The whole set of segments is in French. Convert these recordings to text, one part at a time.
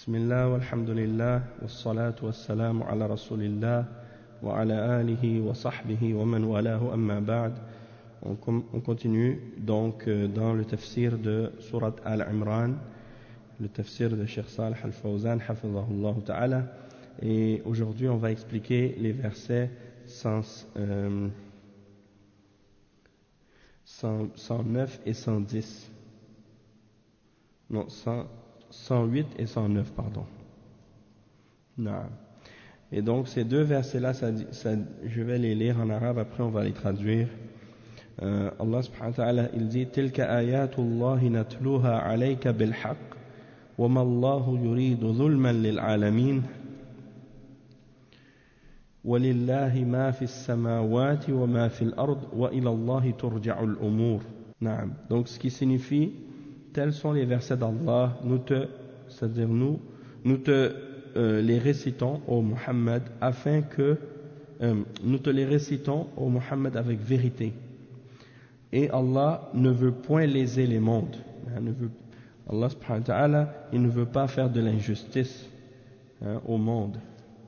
بسم الله والحمد لله والصلاة والسلام على رسول الله وعلى آله وصحبه ومن والاه أما بعد. On continue donc dans le tafsir de Surat Al-Imran, le tafsir de Cheikh Salih Al-Fawzan hafizahullah ta'ala, et aujourd'hui on va expliquer les versets 109 et 110, non 108 et 109 pardon. Non. Et donc ces deux versets là, je vais les lire en arabe, après on va les traduire. Allah subhanahu wa ta'ala il dit تلك آيات الله نتلوها عليك بالحق وما الله يريد ظلما للعالمين ولله ما في السماوات وما في الأرض وإلى الله ترجع الأمور. نعم. Donc ce qui signifie, tels sont les versets d'Allah, c'est-à-dire nous te les récitons au Muhammad afin que nous te les récitons au Muhammad avec vérité. Et Allah ne veut point léser les mondes. Allah subhanahu wa ta'ala, il ne veut pas faire de l'injustice au monde.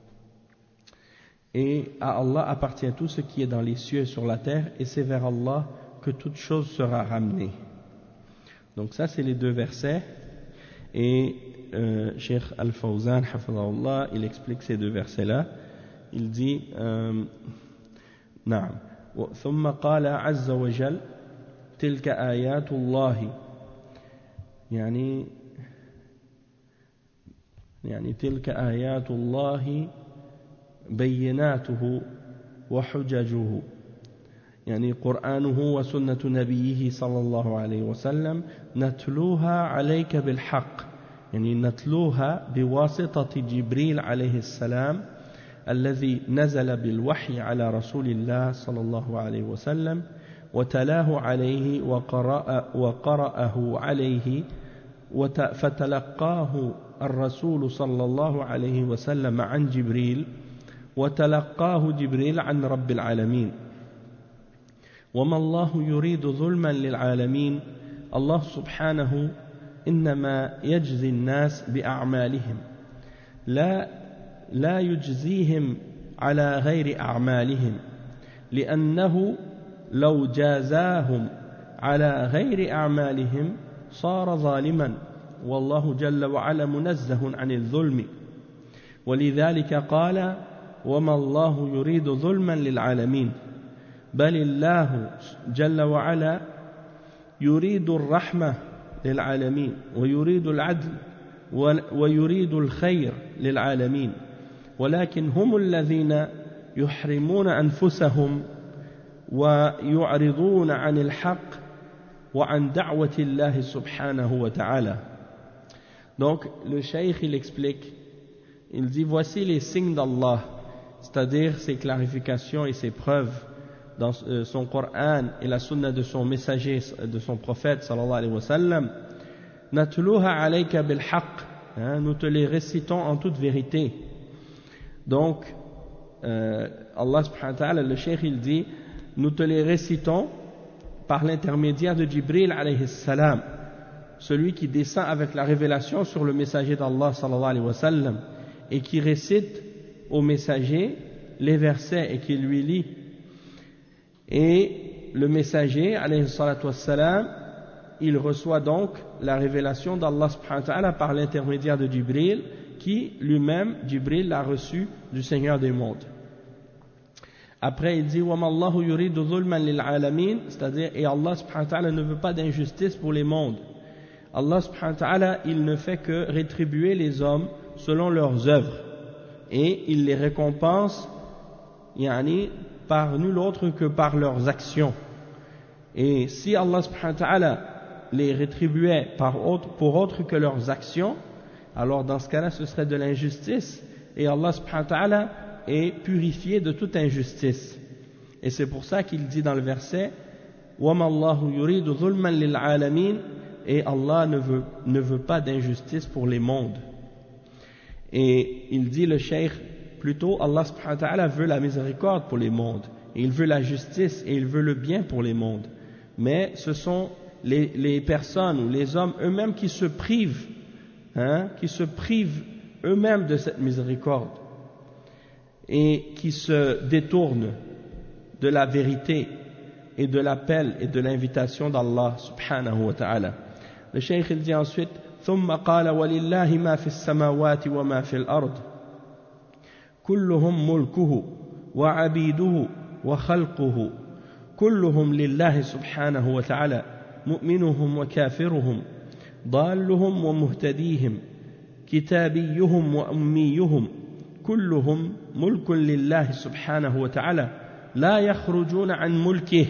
Et à Allah appartient tout ce qui est dans les cieux et sur la terre, et c'est vers Allah que toute chose sera ramenée. Donc ça c'est les deux versets, et Cheikh Al-Fawzan hafizahullah, il explique ces deux versets là. Il dit نعم ثم قال عز وجل تلك آيات الله يعني تلك آيات الله بيناته وحججه يعني قرآنه وسنة نبيه صلى الله عليه وسلم نتلوها عليك بالحق يعني نتلوها بواسطة جبريل عليه السلام الذي نزل بالوحي على رسول الله صلى الله عليه وسلم وتلاه عليه وقرأه عليه فتلقاه الرسول صلى الله عليه وسلم عن جبريل وتلقاه جبريل عن رب العالمين وما الله يريد ظلما للعالمين الله سبحانه إنما يجزي الناس بأعمالهم لا يجزيهم على غير أعمالهم لأنه لو جازاهم على غير أعمالهم صار ظالما والله جل وعلا منزه عن الظلم ولذلك قال وما الله يريد ظلما للعالمين بل الله جل وعلا يريد الرحمة للعالمين ويريد العدل ويريد الخير للعالمين ولكن هم الذين يحرمون أنفسهم ويعرضون عن الحق وعن دعوة الله سبحانه وتعالى. Donc le cheikh il explique, il dit voici les signes d'Allah, c'est-à-dire ses clarifications et ses preuves dans son Coran et la sunna de son messager, de son prophète sallallahu alayhi wa sallam. Natluha alayka bil haqq, nous te les récitons en toute vérité. Donc Allah subhanahu wa ta'ala, le cheikh il dit nous te les récitons par l'intermédiaire de Jibril alayhi salam, celui qui descend avec la révélation sur le messager d'Allah sallallahu alayhi wa sallam et qui récite au messager les versets et qui lui lit. Et le messager alayhi salatu wassalam, il reçoit donc la révélation d'Allah subhanahu wa ta'ala par l'intermédiaire de Jibril, qui lui-même, Jibril, l'a reçu du Seigneur des mondes. Après il dit وَمَا اللَّهُ يُرِيدُ ظُلْمًا لِلْعَالَمِينَ, c'est-à-dire et Allah subhanahu wa ta'ala ne veut pas d'injustice pour les mondes. Allah subhanahu wa ta'ala, il ne fait que rétribuer les hommes selon leurs œuvres et il les récompense par nul autre que par leurs actions. Et si Allah subhanahu wa ta'ala les rétribuait pour autre que leurs actions, alors dans ce cas-là ce serait de l'injustice, et Allah subhanahu wa ta'ala est purifié de toute injustice. Et c'est pour ça qu'il dit dans le verset وَمَا اللَّهُ يُرِيدُ ظُلْمًا لِلْعَالَمِينَ, et Allah ne veut pas d'injustice pour les mondes. Et il dit le cheikh plutôt, Allah subhanahu wa ta'ala veut la miséricorde pour les mondes, et il veut la justice et il veut le bien pour les mondes, mais ce sont les personnes ou les hommes eux-mêmes qui se privent qui se privent eux-mêmes de cette miséricorde et qui se détournent de la vérité et de l'appel et de l'invitation d'Allah subhanahu wa ta'ala. Le cheikh il dit ensuite ثم قال ولله ما في السماوات وما في الأرض كلهم ملكه وعبيده وخلقه كلهم لله سبحانه وتعالى مؤمنهم وكافرهم ضالهم ومهتديهم كتابيهم وأميهم كلهم ملك لله سبحانه وتعالى لا يخرجون عن ملكه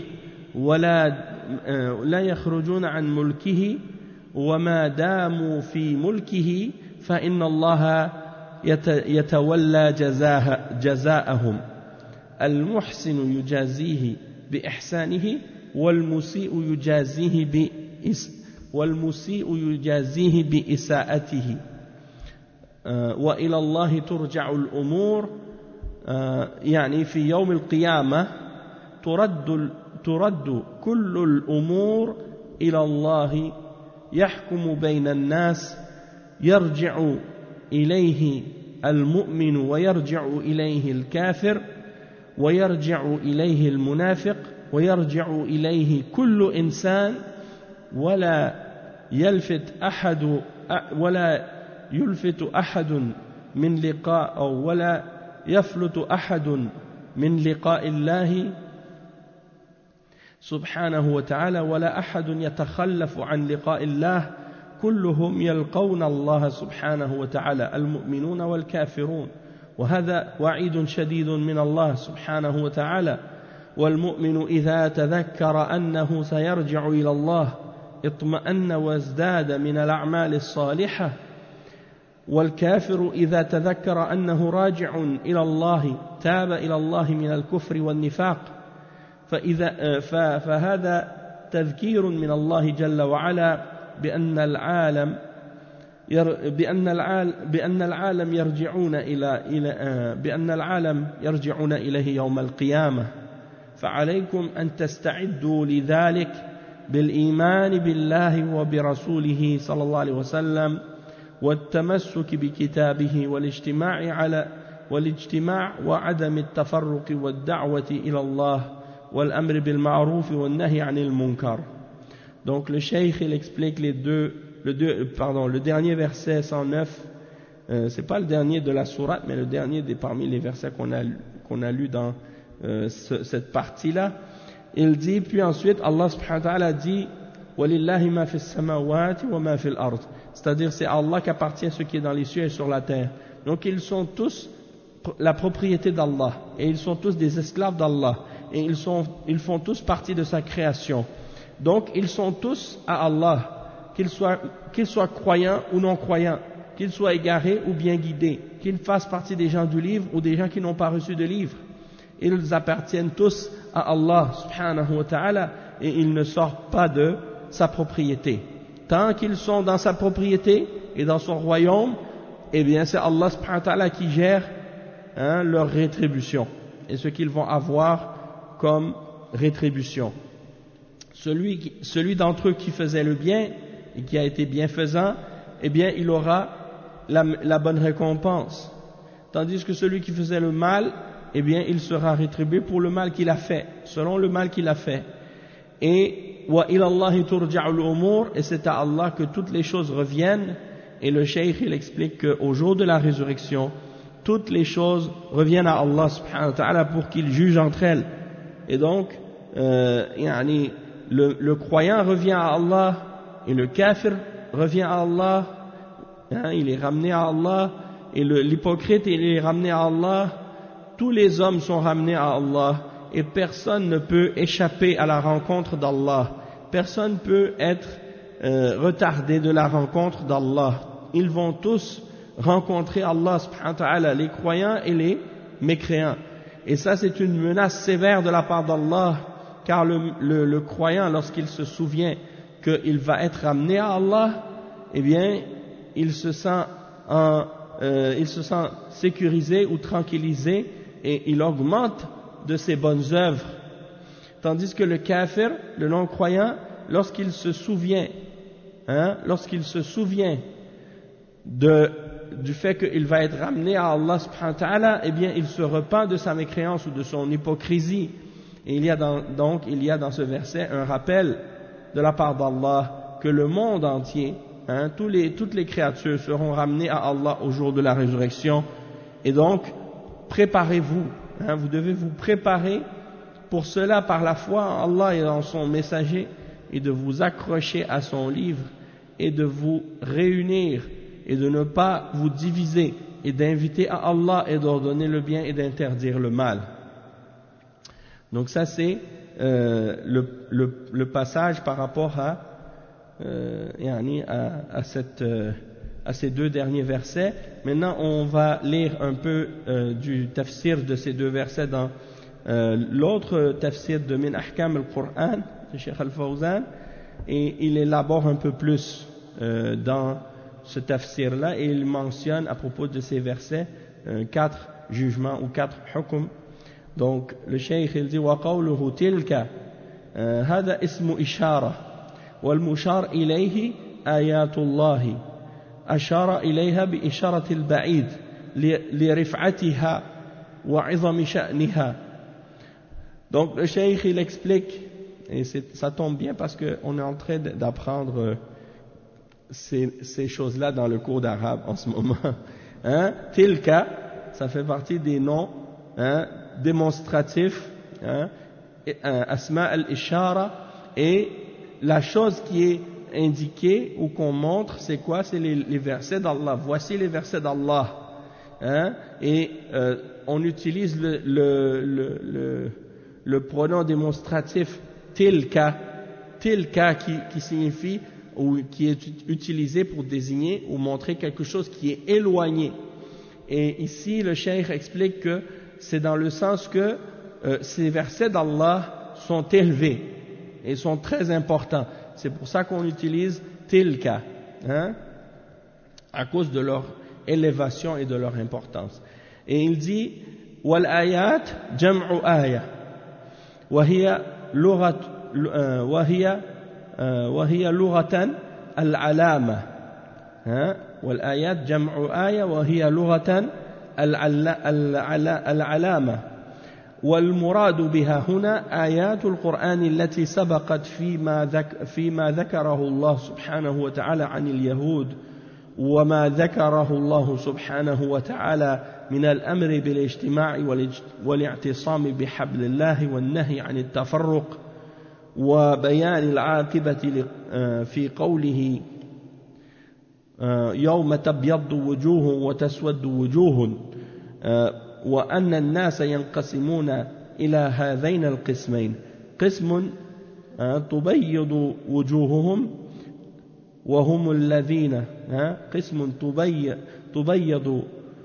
لا يخرجون عن ملكه وما داموا في ملكه فإن الله يتولى جزاءهم المحسن يجازيه بإحسانه والمسيء يجازيه بإساءته وإلى الله ترجع الأمور يعني في يوم القيامة ترد كل الأمور إلى الله يحكم بين الناس يرجع إليه المؤمن ويرجع إليه الكافر ويرجع إليه المنافق ويرجع إليه كل إنسان ولا يلفت أحد من لقاء أو ولا يفلت أحد من لقاء الله سبحانه وتعالى ولا أحد يتخلف عن لقاء الله كلهم يلقون الله سبحانه وتعالى المؤمنون والكافرون وهذا وعيد شديد من الله سبحانه وتعالى والمؤمن إذا تذكر أنه سيرجع إلى الله اطمأن وازداد من الأعمال الصالحة والكافر إذا تذكر أنه راجع إلى الله تاب إلى الله من الكفر والنفاق فهذا تذكير من الله جل وعلا بأن العالم يرجعون إليه يوم القيامة فعليكم أن تستعدوا لذلك بالإيمان بالله وبرسوله صلى الله عليه وسلم والتمسك بكتابه والاجتماع وعدم التفرق والدعوة إلى الله والأمر بالمعروف والنهي عن المنكر. Donc le cheikh il explique le dernier verset 109, c'est pas le dernier de la sourate mais le dernier parmi les versets qu'on a lu dans cette partie-là. Il dit, puis ensuite Allah subhanahu wa ta'ala dit وَلِلَّهِ مَا فِي السَّمَاوَاتِ وَمَا فِي الْأَرْضِ, c'est-à-dire c'est à Allah qu'appartient ce qui est dans les cieux et sur la terre. Donc ils sont tous la propriété d'Allah et ils sont tous des esclaves d'Allah et ils font tous partie de sa création. Donc ils sont tous à Allah, qu'ils soient croyants ou non croyants, qu'ils soient égarés ou bien guidés, qu'ils fassent partie des gens du livre ou des gens qui n'ont pas reçu de livre. Ils appartiennent tous à Allah subhanahu wa ta'ala et ils ne sortent pas de sa propriété. Tant qu'ils sont dans sa propriété et dans son royaume, eh bien c'est Allah subhanahu wa ta'ala qui gère leur rétribution et ce qu'ils vont avoir comme rétribution. Celui d'entre eux qui faisait le bien et qui a été bienfaisant, eh bien il aura la bonne récompense. Tandis que celui qui faisait le mal, eh bien il sera rétribué pour le mal qu'il a fait, selon le mal qu'il a fait. Et wa ilallahi turja'ul umur, et c'est à Allah que toutes les choses reviennent. Et le cheikh il explique qu'au jour de la résurrection, toutes les choses reviennent à Allah subhanahu wa ta'ala pour qu'il juge entre elles. Et donc, le croyant revient à Allah et le kafir revient à Allah, il est ramené à Allah, et l'hypocrite il est ramené à Allah. Tous les hommes sont ramenés à Allah et personne ne peut échapper à la rencontre d'Allah. Personne ne peut être retardé de la rencontre d'Allah. Ils vont tous rencontrer Allah subhanahu wa ta'ala, les croyants et les mécréants. Et ça c'est une menace sévère de la part d'Allah, car le croyant, lorsqu'il se souvient qu'il va être ramené à Allah, eh bien il se sent sécurisé ou tranquillisé et il augmente de ses bonnes œuvres. Tandis que le kafir, le non-croyant, lorsqu'il se souvient du fait qu'il va être ramené à Allah subhanahu wa ta'ala, eh bien il se repent de sa mécréance ou de son hypocrisie. Et il y a dans ce verset un rappel de la part d'Allah que le monde entier, toutes les créatures seront ramenées à Allah au jour de la résurrection. Et donc, préparez-vous, vous devez vous préparer pour cela par la foi en Allah et en son messager, et de vous accrocher à son livre, et de vous réunir, et de ne pas vous diviser, et d'inviter à Allah et d'ordonner le bien et d'interdire le mal. Donc ça c'est le passage par rapport à ces deux derniers versets. Maintenant on va lire un peu du tafsir de ces deux versets dans l'autre tafsir de Min Ahkam al-Qur'an de Cheikh Al-Fawzan, et il élabore un peu plus dans ce tafsir là, et il mentionne à propos de ces versets 4 jugements ou 4 hukm. Donc le cheikh il dit وقوله تلك هذا اسم إشارة والمشار إليه آيات الله أشار إليها بإشارة البعيد لرفعتها وعظم شأنها. Donc le cheikh il explique, et ça tombe bien parce qu'on est en train d'apprendre ces choses-là dans le cours d'arabe en ce moment. Tilka, ça fait partie des noms démonstratifs, asma al-ishara, et la chose qui est indiquée ou qu'on montre, c'est quoi? C'est les versets d'Allah. Voici les versets d'Allah. Et on utilise le pronom démonstratif tilka qui signifie ou qui est utilisé pour désigner ou montrer quelque chose qui est éloigné. Et ici le cheikh explique que c'est dans le sens que ces versets d'Allah sont élevés et sont très importants. C'est pour ça qu'on utilise tilka, à cause de leur élévation et de leur importance. Et il dit wal ayat jam'u aya wa hiya lughatan al-alama. wal ayat jam'u aya wa hiya lughatan العلامة والمراد بها هنا آيات القرآن التي سبقت فيما ذكره الله سبحانه وتعالى عن اليهود وما ذكره الله سبحانه وتعالى من الأمر بالاجتماع والاعتصام بحبل الله والنهي عن التفرق وبيان العاقبة في قوله يوم تبيض وجوه وتسود وجوه وأن الناس ينقسمون إلى هذين القسمين قسم تبيض وجوههم وهم الذين قسم تبيض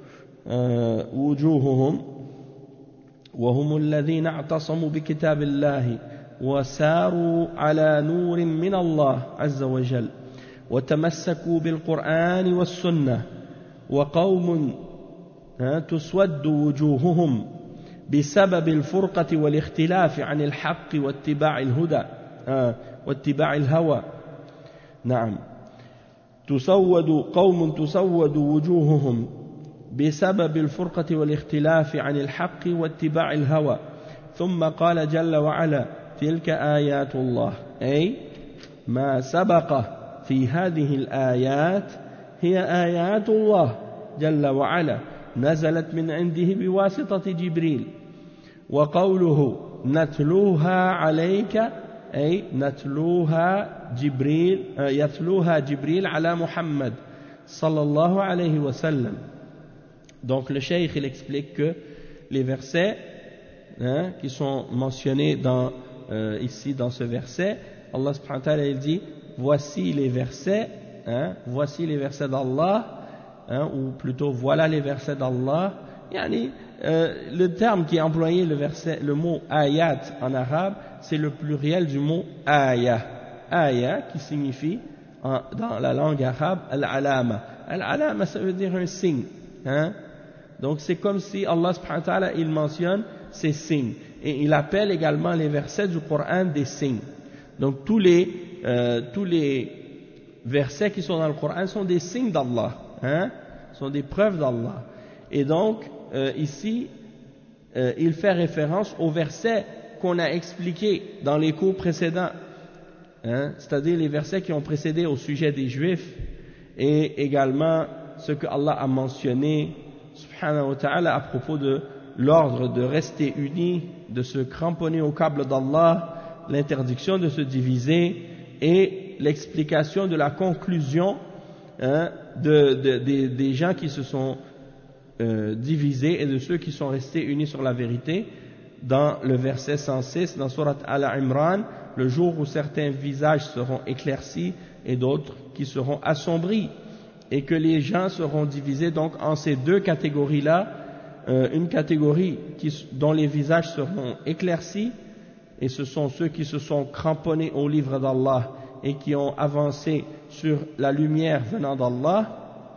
وجوههم وهم الذين اعتصموا بكتاب الله وساروا على نور من الله عز وجل وتمسكوا بالقرآن والسنة وقوم تسود وجوههم بسبب الفرقة والاختلاف عن الحق واتباع الهدى واتباع الهوى. نعم قوم تسود وجوههم بسبب الفرقة والاختلاف عن الحق واتباع الهوى. ثم قال جل وعلا تلك آيات الله أي ما سبق في هذه الآيات هي آيات الله جل وعلا نزلت من عنده بواسطة جبريل. وقوله نتلوها عليك أي يتلوها جبريل على محمد صلى الله عليه وسلم. Donc le cheikh il explique que les versets qui sont mentionnés ici dans ce verset, Allah subhanahu wa ta'ala il dit voici les versets d'Allah, ou plutôt voilà les versets d'Allah. Le terme qui est employé, le mot ayat en arabe, c'est le pluriel du mot aya. Aya qui signifie dans la langue arabe al-alama. Al-alama ça veut dire un signe. Donc c'est comme si Allah subhanahu wa ta'ala il mentionne ces signes. Et il appelle également les versets du Coran des signes. Donc tous les versets qui sont dans le Coran sont des signes d'Allah. hein, sont des preuves d'Allah. Et donc, ici, il fait référence au verset qu'on a expliqué dans les cours précédents, hein, c'est-à-dire les versets qui ont précédé au sujet des Juifs, et également ce que Allah a mentionné, subhanahu wa ta'ala, à propos de l'ordre de rester unis, de se cramponner au câble d'Allah, l'interdiction de se diviser, et l'explication de la conclusion, hein, des gens qui se sont divisés et de ceux qui sont restés unis sur la vérité, dans le verset 106, dans Surat Al-Imran, le jour où certains visages seront éclaircis et d'autres qui seront assombris, et que les gens seront divisés donc en ces deux catégories-là, une catégorie dont les visages seront éclaircis, et ce sont ceux qui se sont cramponnés au livre d'Allah et qui ont avancé sur la lumière venant d'Allah,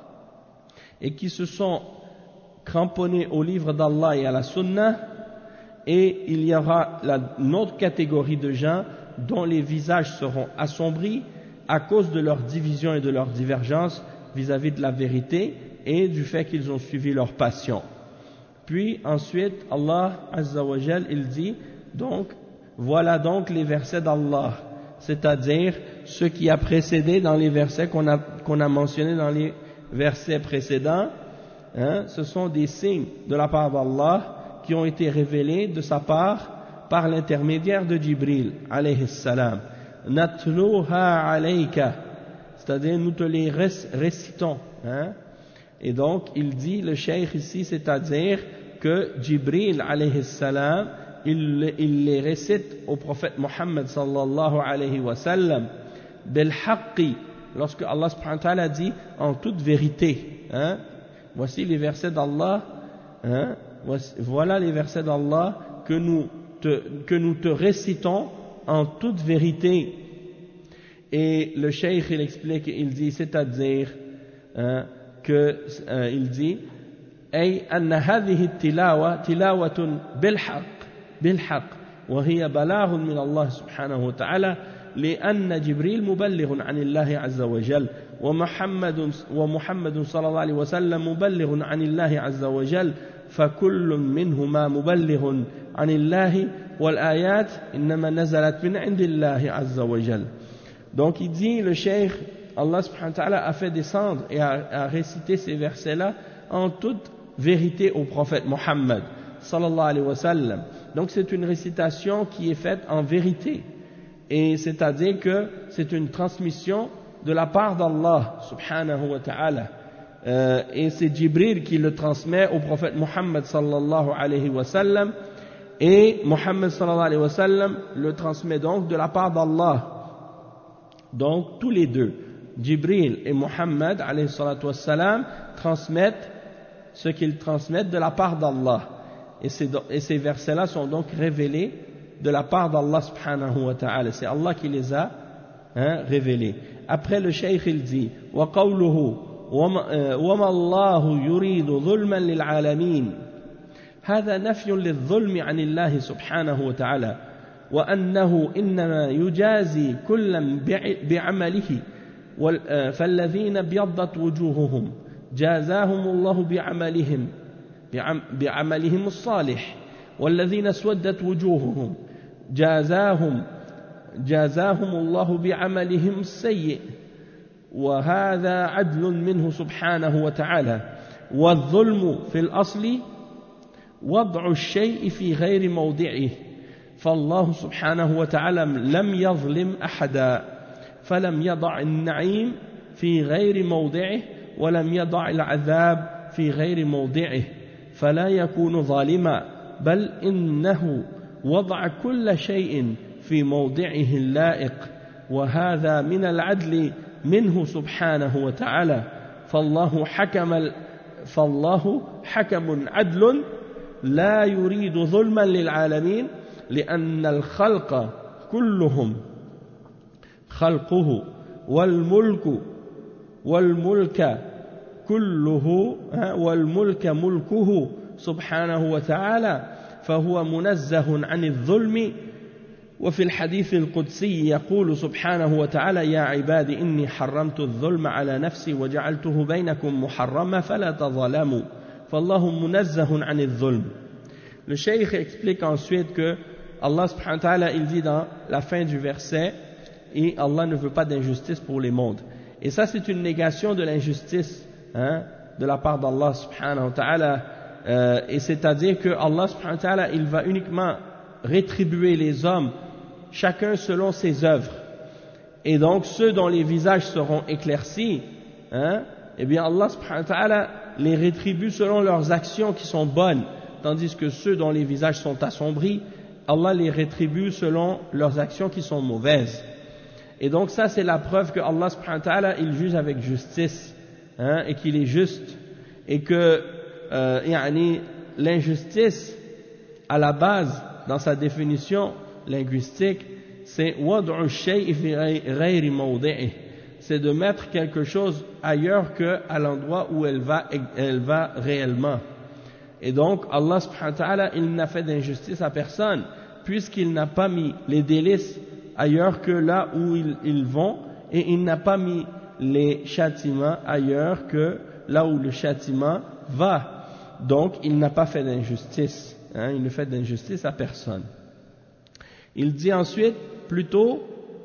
et qui se sont cramponnés au livre d'Allah et à la Sunna, et il y aura une autre catégorie de gens dont les visages seront assombris à cause de leur division et de leur divergence vis-à-vis de la vérité et du fait qu'ils ont suivi leur passion. Puis ensuite, Allah Azza wa Jal, il dit, donc, voilà donc les versets d'Allah, c'est-à-dire ce qui a précédé dans les versets qu'on a mentionnés dans les versets précédents, hein, ce sont des signes de la part d'Allah qui ont été révélés de sa part par l'intermédiaire de Jibril, alayhi salam. Natluha alayka, c'est-à-dire nous te les récitons, hein. Et donc il dit, le cheikh ici, c'est-à-dire que Jibril alayhi salam, il les récite au prophète Muhammad sallallahu alayhi wa sallam, bil haqqi, lorsque Allah subhanahu wa ta'ala dit en toute vérité, hein. Voici les versets d'Allah, hein. Voilà les versets d'Allah que nous te récitons en toute vérité. Et le cheikh, il explique, il dit, c'est-à-dire il dit أي أن هذه التلاوة تلاوة بالحق وهي بلاغ من الله سبحانه وتعالى لأن جبريل مبلغ عن الله عز وجل ومحمد صلى الله عليه وسلم مبلغ عن الله عز وجل فكل منهما مبلغ عن الله والآيات إنما نزلت من عند الله عز وجل. Donc il dit, le cheikh, Allah subhanahu wa ta'ala a fait descendre et a récité ces versets-là en toute vérité au prophète Muhammad sallallahu alayhi wa sallam. Donc c'est une récitation qui est faite en vérité, et c'est-à-dire que c'est une transmission de la part d'Allah subhanahu wa ta'ala, et c'est Jibril qui le transmet au prophète Muhammad sallallahu alayhi wa sallam, et Muhammad sallallahu alayhi wa sallam le transmet donc de la part d'Allah. Donc tous les deux, Jibril et Muhammad alayhi salatu wassalam, transmettent ce qu'ils transmettent de la part d'Allah, et ces versets-là sont donc révélés de la part d'Allah subhanahu wa ta'ala. C'est Allah qui les a révélés. Après, le cheikh il dit وَقَوْلُهُ وَمَا اللَّهُ يُرِيدُ ظُلْمًا لِلْعَالَمِينَ هذا نفي للظلم عن الله سبحانه وتعالى وأنه إنما يجازي كلا بعمله فالذين ابيضت وجوههم جازاهم الله بعملهم الصالح والذين اسودت وجوههم جازاهم الله بعملهم السيء وهذا عدل منه سبحانه وتعالى. والظلم في الأصل وضع الشيء في غير موضعه، فالله سبحانه وتعالى لم يظلم أحدا، فلم يضع النعيم في غير موضعه ولم يضع العذاب في غير موضعه، فلا يكون ظالما، بل إنه وضع كل شيء في موضعه اللائق، وهذا من العدل منه سبحانه وتعالى. فالله حكم عدل لا يريد ظلما للعالمين، لأن الخلق كلهم خلقه والملك كله والملك ملكه سبحانه وتعالى، فهو منزه عن الظلم وفي الحديث القدسي يقول سبحانه وتعالى يا عبادي إني حرمت الظلم على نفسي وجعلته بينكم محرما فلا تظلموا فالله منزه عن الظلم. Le cheikh explique ensuite que Allah subhanahu wa ta'ala il dit dans la fin du verset et Allah ne veut pas d'injustice pour les mondes. Et ça c'est une négation de l'injustice de la part d'Allah subhanahu wa ta'ala. Et c'est-à-dire que Allah subhanahu wa ta'ala il va uniquement rétribuer les hommes chacun selon ses œuvres. Et donc ceux dont les visages seront éclaircis, eh bien Allah subhanahu wa ta'ala les rétribue selon leurs actions qui sont bonnes, tandis que ceux dont les visages sont assombris, Allah les rétribue selon leurs actions qui sont mauvaises. Et donc ça c'est la preuve que Allah subhanahu wa ta'ala il juge avec justice, et qu'il est juste, et que l'injustice à la base dans sa définition linguistique c'est wad'u shay'i fi ghayri mawdi'i, c'est de mettre quelque chose ailleurs qu'à l'endroit où elle va réellement. Et donc Allah subhanahu wa ta'ala il n'a fait d'injustice à personne puisqu'il n'a pas mis les délices ailleurs que là où ils vont, et il n'a pas mis les châtiments ailleurs que là où le châtiment va. Donc il n'a pas fait d'injustice, il ne fait d'injustice à personne. Il dit ensuite plutôt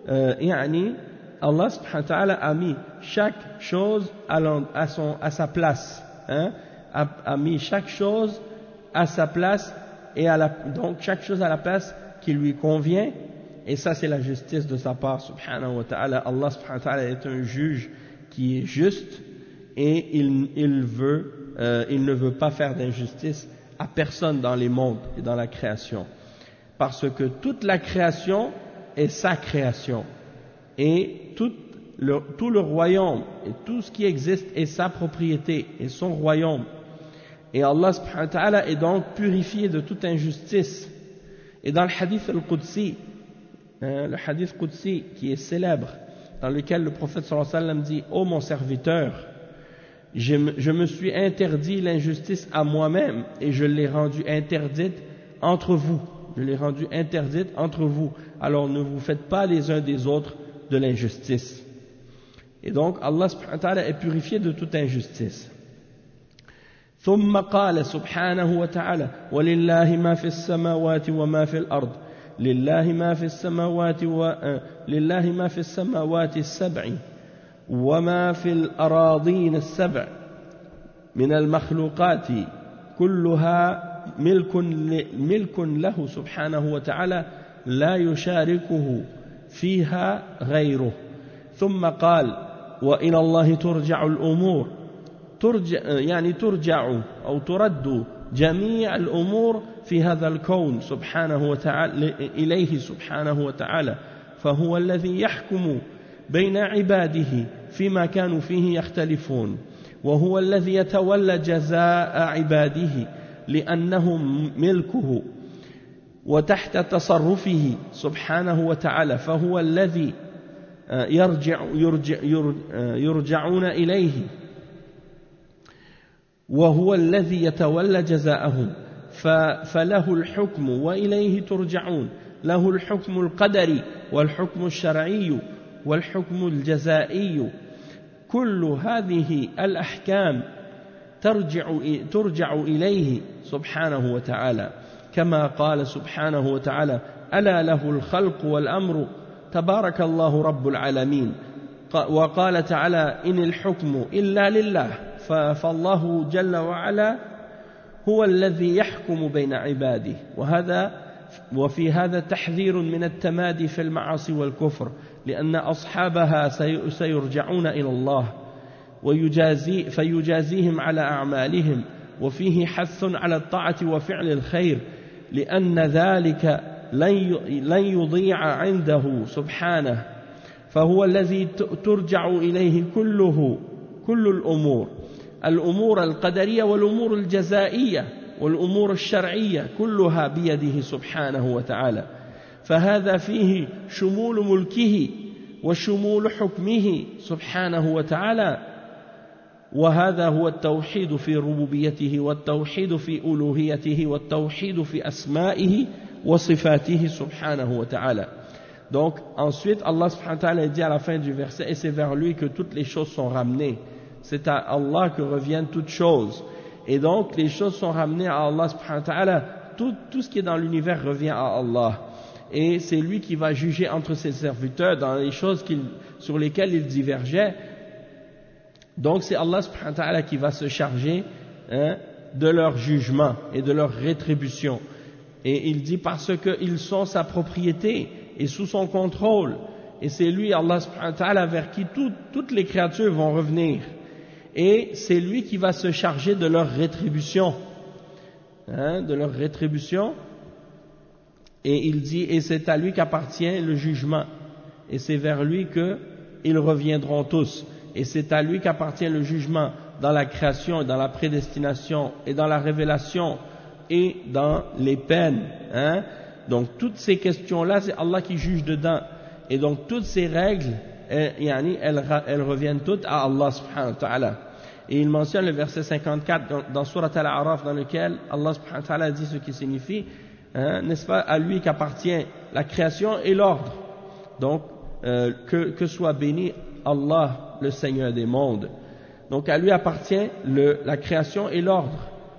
Allah subhanahu wa ta'ala a mis chaque chose à sa place, a mis chaque chose à sa place, et donc chaque chose à la place qui lui convient, et ça c'est la justice de sa part subhanahu wa ta'ala. Allah subhanahu wa ta'ala est un juge qui est juste, et il ne veut pas faire d'injustice à personne dans les mondes et dans la création, parce que toute la création est sa création, et tout le royaume et tout ce qui existe est sa propriété et son royaume. Et Allah subhanahu wa ta'ala est donc purifié de toute injustice. Et dans le hadith al-Qudsi, le hadith Qudsi qui est célèbre, dans lequel le prophète sallallahu alayhi wa sallam dit: ô mon serviteur, je me suis interdit l'injustice à moi-même et je l'ai rendue interdite entre vous. Je l'ai rendue interdite entre vous. Alors ne vous faites pas les uns des autres de l'injustice. Et donc Allah subhanahu wa ta'ala est purifié de toute injustice. ثم قال سبحانه وتعالى ولله ما في السماوات وما في الأرض لله ما في السماوات السبع وما في الأراضين السبع من المخلوقات كلها ملك له سبحانه وتعالى لا يشاركه فيها غيره. ثم قال وإلى الله ترجع الأمور، ترجع أو ترد جميع الأمور في هذا الكون سبحانه وتعالى إليه سبحانه وتعالى، فهو الذي يحكم بين عباده فيما كانوا فيه يختلفون، وهو الذي يتولى جزاء عباده لأنهم ملكه وتحت تصرفه سبحانه وتعالى، فهو الذي يرجعون إليه، وهو الذي يتولى جزاءهم، فله الحكم وإليه ترجعون، له الحكم القدري والحكم الشرعي والحكم الجزائي. كل هذه الأحكام ترجع إليه سبحانه وتعالى، كما قال سبحانه وتعالى ألا له الخلق والأمر تبارك الله رب العالمين. وقال تعالى إن الحكم إلا لله، فالله جل وعلا هو الذي يحكم بين عباده. وفي هذا تحذير من التمادي في المعاصي والكفر، لأن أصحابها سيرجعون إلى الله فيجازيهم على أعمالهم، وفيه حث على الطاعة وفعل الخير، لأن ذلك لن يضيع عنده سبحانه، فهو الذي ترجع إليه كل الأمور القدرية والأمور الجزائية والأمور الشرعية كلها بيده سبحانه وتعالى. فهذا فيه شمول ملكه وشمول حكمه سبحانه وتعالى، وهذا هو التوحيد في ربوبيته والتوحيد في ألوهيته والتوحيد في أسمائه وصفاته سبحانه وتعالى. Donc ensuite Allah subhanahu wa ta'ala dit à la fin du verset, et c'est vers lui que toutes les choses sont ramenées, c'est à Allah que reviennent toutes choses, et donc les choses sont ramenées à Allah subhanahu wa ta'ala, tout ce qui est dans l'univers revient à Allah, et c'est lui qui va juger entre ses serviteurs dans les choses sur lesquelles ils divergeaient. Donc c'est Allah subhanahu wa ta'ala qui va se charger de leur jugement et de leur rétribution, et il dit parce qu'ils sont sa propriété et sous son contrôle, et c'est lui, Allah subhanahu wa ta'ala, vers qui toutes les créatures vont revenir, et c'est lui qui va se charger de leur rétribution, et il dit, et c'est à lui qu'appartient le jugement, et c'est vers lui qu'ils reviendront tous, et c'est à lui qu'appartient le jugement dans la création, dans la prédestination, et dans la révélation, et dans les peines, Donc toutes ces questions-là, c'est Allah qui juge dedans. Et donc toutes ces règles, elles reviennent toutes à Allah subhanahu wa ta'ala. Et il mentionne le verset 54 dans Surat Al-A'raf, dans lequel Allah subhanahu wa ta'ala dit ce qui signifie, n'est-ce pas, à lui qu'appartient la création et l'ordre. Donc que soit béni Allah, le Seigneur des mondes. Donc à lui appartient la création et l'ordre.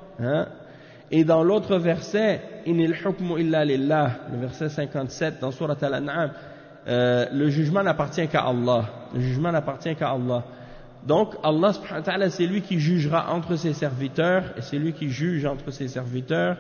Et dans l'autre verset, Inil hukmu illa lillah, le verset 57 dans Surat Al-An'am, le jugement n'appartient qu'à Allah. Le jugement n'appartient qu'à Allah. Donc Allah subhanahu wa ta'ala, c'est lui qui jugera entre ses serviteurs, et c'est lui qui juge entre ses serviteurs.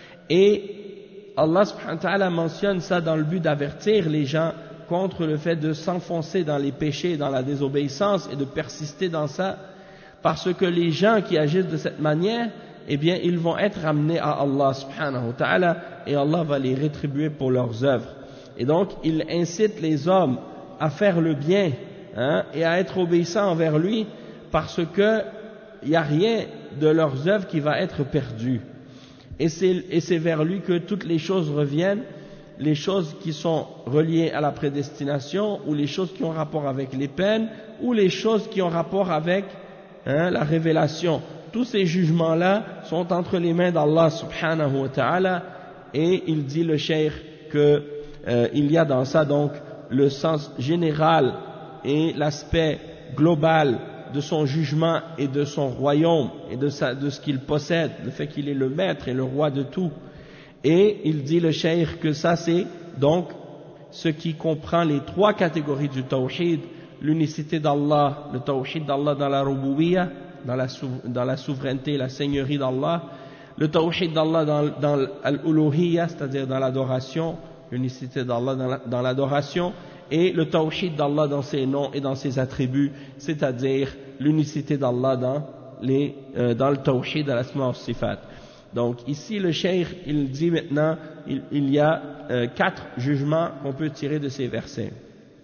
Et Allah subhanahu wa ta'ala mentionne ça dans le but d'avertir les gens contre le fait de s'enfoncer dans les péchés, dans la désobéissance, et de persister dans ça, parce que les gens qui agissent de cette manière, eh bien, ils vont être ramenés à Allah subhanahu wa ta'ala, et Allah va les rétribuer pour leurs œuvres. Et donc, il incite les hommes à faire le bien, et à être obéissants envers lui, parce que il n'y a rien de leurs œuvres qui va être perdu. Et c'est vers lui que toutes les choses reviennent, les choses qui sont reliées à la prédestination, ou les choses qui ont rapport avec les peines, ou les choses qui ont rapport avec la révélation. Tous ces jugements-là sont entre les mains d'Allah subhanahu wa ta'ala, et il dit le cheikh que il y a dans ça donc le sens général et l'aspect global de son jugement et de son royaume et de ce qu'il possède, le fait qu'il est le maître et le roi de tout. Et il dit le cheikh que ça c'est donc ce qui comprend les trois catégories du tawhid: l'unicité d'Allah, le tawhid d'Allah dans la rububiyyah, dans la souveraineté, la seigneurie d'Allah, le tawhid d'Allah dans l'uluhiyyah, c'est-à-dire dans l'adoration, l'unicité d'Allah dans l'adoration, et le tawhid d'Allah dans ses noms et dans ses attributs, c'est-à-dire l'unicité d'Allah dans le tawhid al-asma wa sifat. Donc ici le cheikh il dit maintenant il y a 4 jugements qu'on peut tirer de ces versets.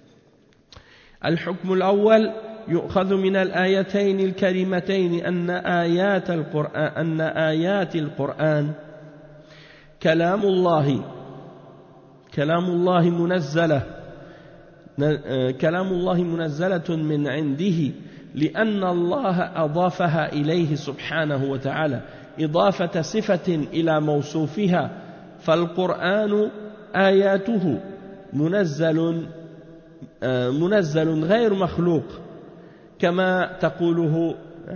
Al-hukm al-awwal يؤخذ من الآيتين الكريمتين أن آيات القرآن كلام الله منزلة من عنده، لأن الله أضافها إليه سبحانه وتعالى إضافة صفة إلى موصوفها، فالقرآن آياته منزل غير مخلوق كما تقوله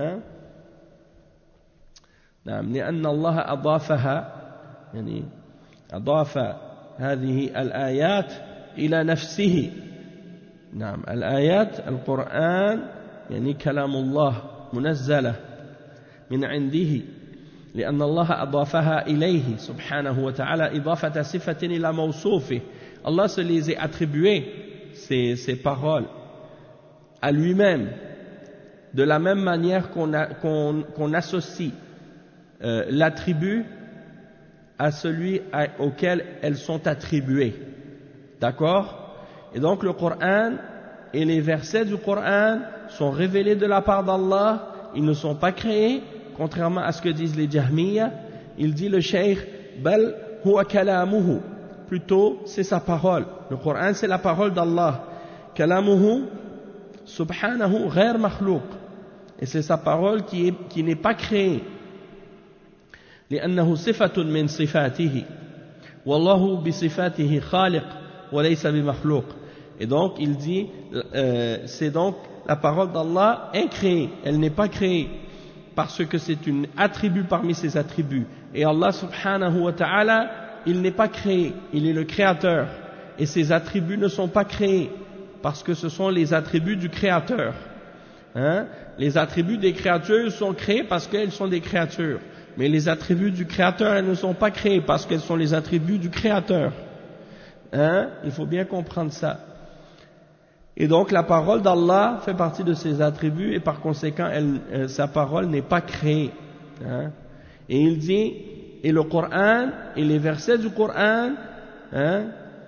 نعم، لأن الله أضافها، يعني أضاف هذه الآيات إلى نفسه. نعم، الآيات القرآن يعني كلام الله منزلة من عنده، لأن الله أضافها إليه سبحانه وتعالى إضافة صفة إلى موصوفه. Allah se les a attribuées, ces paroles, à lui-même, de la même manière qu'on associe l'attribut à celui auquel elles sont attribuées. D'accord? Et donc le Coran et les versets du Coran sont révélés de la part d'Allah, ils ne sont pas créés, contrairement à ce que disent les Jahmiyyah. Il dit le cheikh, bal huwa kalamuhu, plutôt c'est sa parole. Le Coran c'est la parole d'Allah. Kalamuhu subhanahu ghair makhlouq, et c'est sa parole qui n'est pas créée. لأنه صفة من صفاته Wallahu bi sifatihi khaliq wa laysa bi makhluq. Et donc il dit c'est donc la parole d'Allah incréée, elle n'est pas créée parce que c'est un attribut parmi ses attributs. Et Allah subhanahu wa ta'ala, il n'est pas créé, il est le créateur. Et ses attributs ne sont pas créés parce que ce sont les attributs du créateur. Hein? Les attributs des créatures sont créés parce qu'elles sont des créatures. Mais les attributs du créateur, elles ne sont pas créées parce qu'elles sont les attributs du créateur. Hein? Il faut bien comprendre ça. Et donc la parole d'Allah fait partie de ses attributs et par conséquent sa parole n'est pas créée. Hein? Et il dit, et le Coran, et les versets du Coran, hein?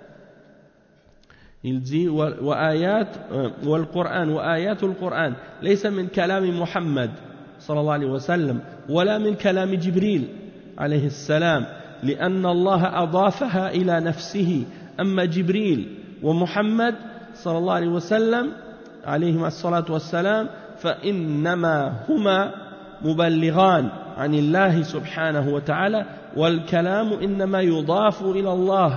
Il dit والقرآن وآيات القرآن ليس من كلام محمد صلى الله عليه وسلم ولا من كلام جبريل عليه السلام لأن الله أضافها إلى نفسه أما جبريل ومحمد صلى الله عليه وسلم عليهما الصلاة والسلام فإنما هما مبلغان عن الله سبحانه وتعالى والكلام إنما يضاف إلى الله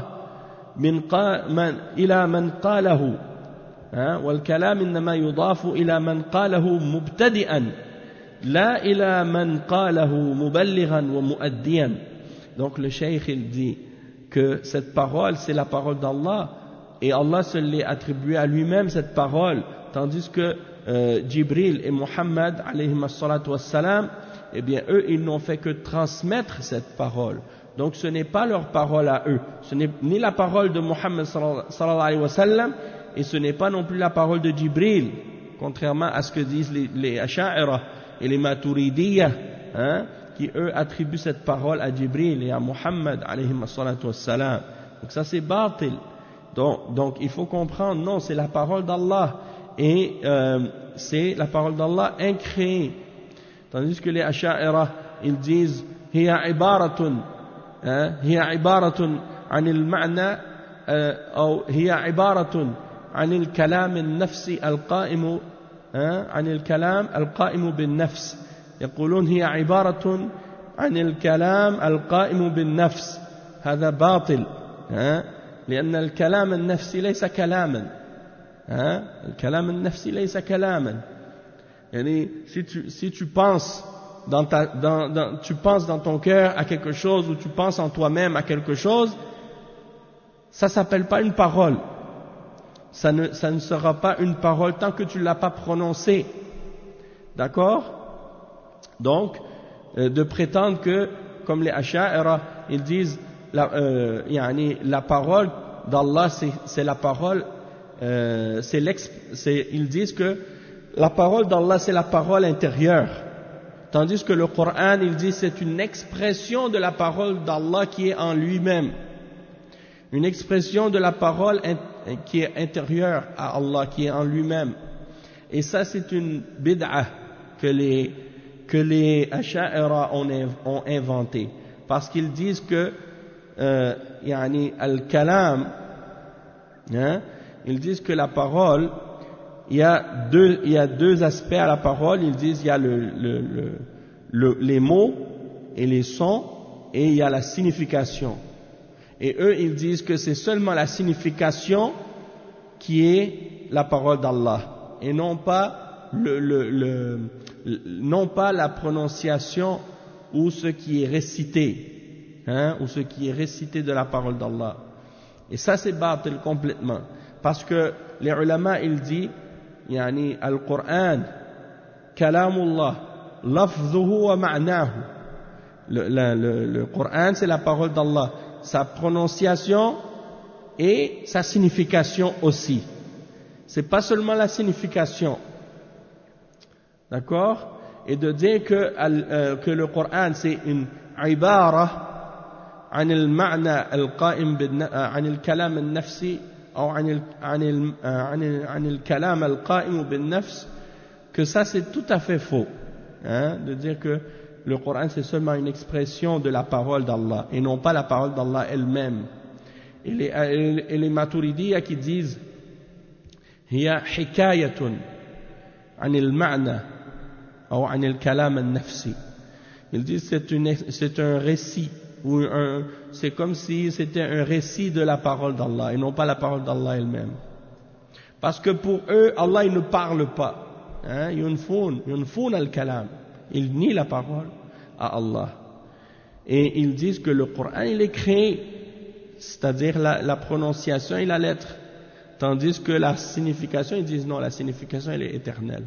إلى من قاله والكلام إنما يضاف إلى من قاله مبتدئا لا إلى من قاله مبلغا ومؤديا. Donc le cheikh il dit que cette parole c'est la parole d'Allah et Allah se l'est attribué à lui-même cette parole, tandis que Jibril et Muhammad alayhim as-salatu was-salam, eh bien eux ils n'ont fait que transmettre cette parole. Donc ce n'est pas leur parole à eux, ce n'est ni la parole de Muhammad sallallahu alayhi wa sallam et ce n'est pas non plus la parole de Jibril, contrairement à ce que disent les Asha'ira et les Maturidiyya, hein, qui eux attribuent cette parole à Jibril et à Muhammad alayhim as-salatu was-salam. Donc ça c'est batil. Donc il faut comprendre, non, c'est la parole d'Allah et c'est la parole d'Allah incréée. Tandis que les Asha'ira ils disent hiya ibaratun هي عبارة عن المعنى أو هي عبارة عن الكلام النفسي القائم عن الكلام القائم بالنفس. يقولون هي عبارة عن الكلام القائم بالنفس. هذا باطل لأن الكلام النفسي ليس كلاما. الكلام النفسي ليس كلاما. يعني si tu penses tu penses dans ton cœur à quelque chose ou tu penses en toi-même à quelque chose, ça s'appelle pas une parole. Ça ne sera pas une parole tant que tu ne l'as pas prononcée. D'accord? Donc, de prétendre que, comme les Asha'ira, ils disent la parole d'Allah, c'est la parole, ils disent que la parole d'Allah, c'est la parole intérieure. Tandis que le Coran, il dit c'est une expression de la parole d'Allah qui est en lui-même. Une expression de la parole qui est intérieure à Allah, qui est en lui-même. Et ça, c'est une bid'ah que les Asha'ira ont inventé. Parce qu'ils disent que, al-kalam, ils disent que la parole, il y a deux aspects à la parole. Ils disent il y a les mots et les sons et il y a la signification. Et eux ils disent que c'est seulement la signification qui est la parole d'Allah et non pas non pas la prononciation ou ce qui est récité, ou ce qui est récité de la parole d'Allah. Et ça c'est batil complètement, parce que les ulama ils disent al-Qur'an kalamullah lafzuhu wa ma'nahu. Le Qur'an c'est la parole d'Allah, sa prononciation et sa signification aussi. C'est pas seulement la signification, d'accord? Et de dire que le Qur'an c'est une ibara عن المعنى القائم عن الكلام النفسي أو عن الكلام القائم بالنفس, que ça c'est tout à fait faux, de dire que le Coran c'est seulement une expression de la parole d'Allah et non pas la parole d'Allah elle-même. Et les Maturidiyya qui disent هي حكاية عن المعنى أو عن الكلام النفسي, ils disent c'est un récit c'est comme si c'était un récit de la parole d'Allah et non pas la parole d'Allah elle-même. Parce que pour eux, Allah il ne parle pas. Yunfoun al-kalam. Ils nient la parole à Allah. Et ils disent que le Coran il est créé, c'est-à-dire la prononciation et la lettre. Tandis que la signification, ils disent non, la signification elle est éternelle.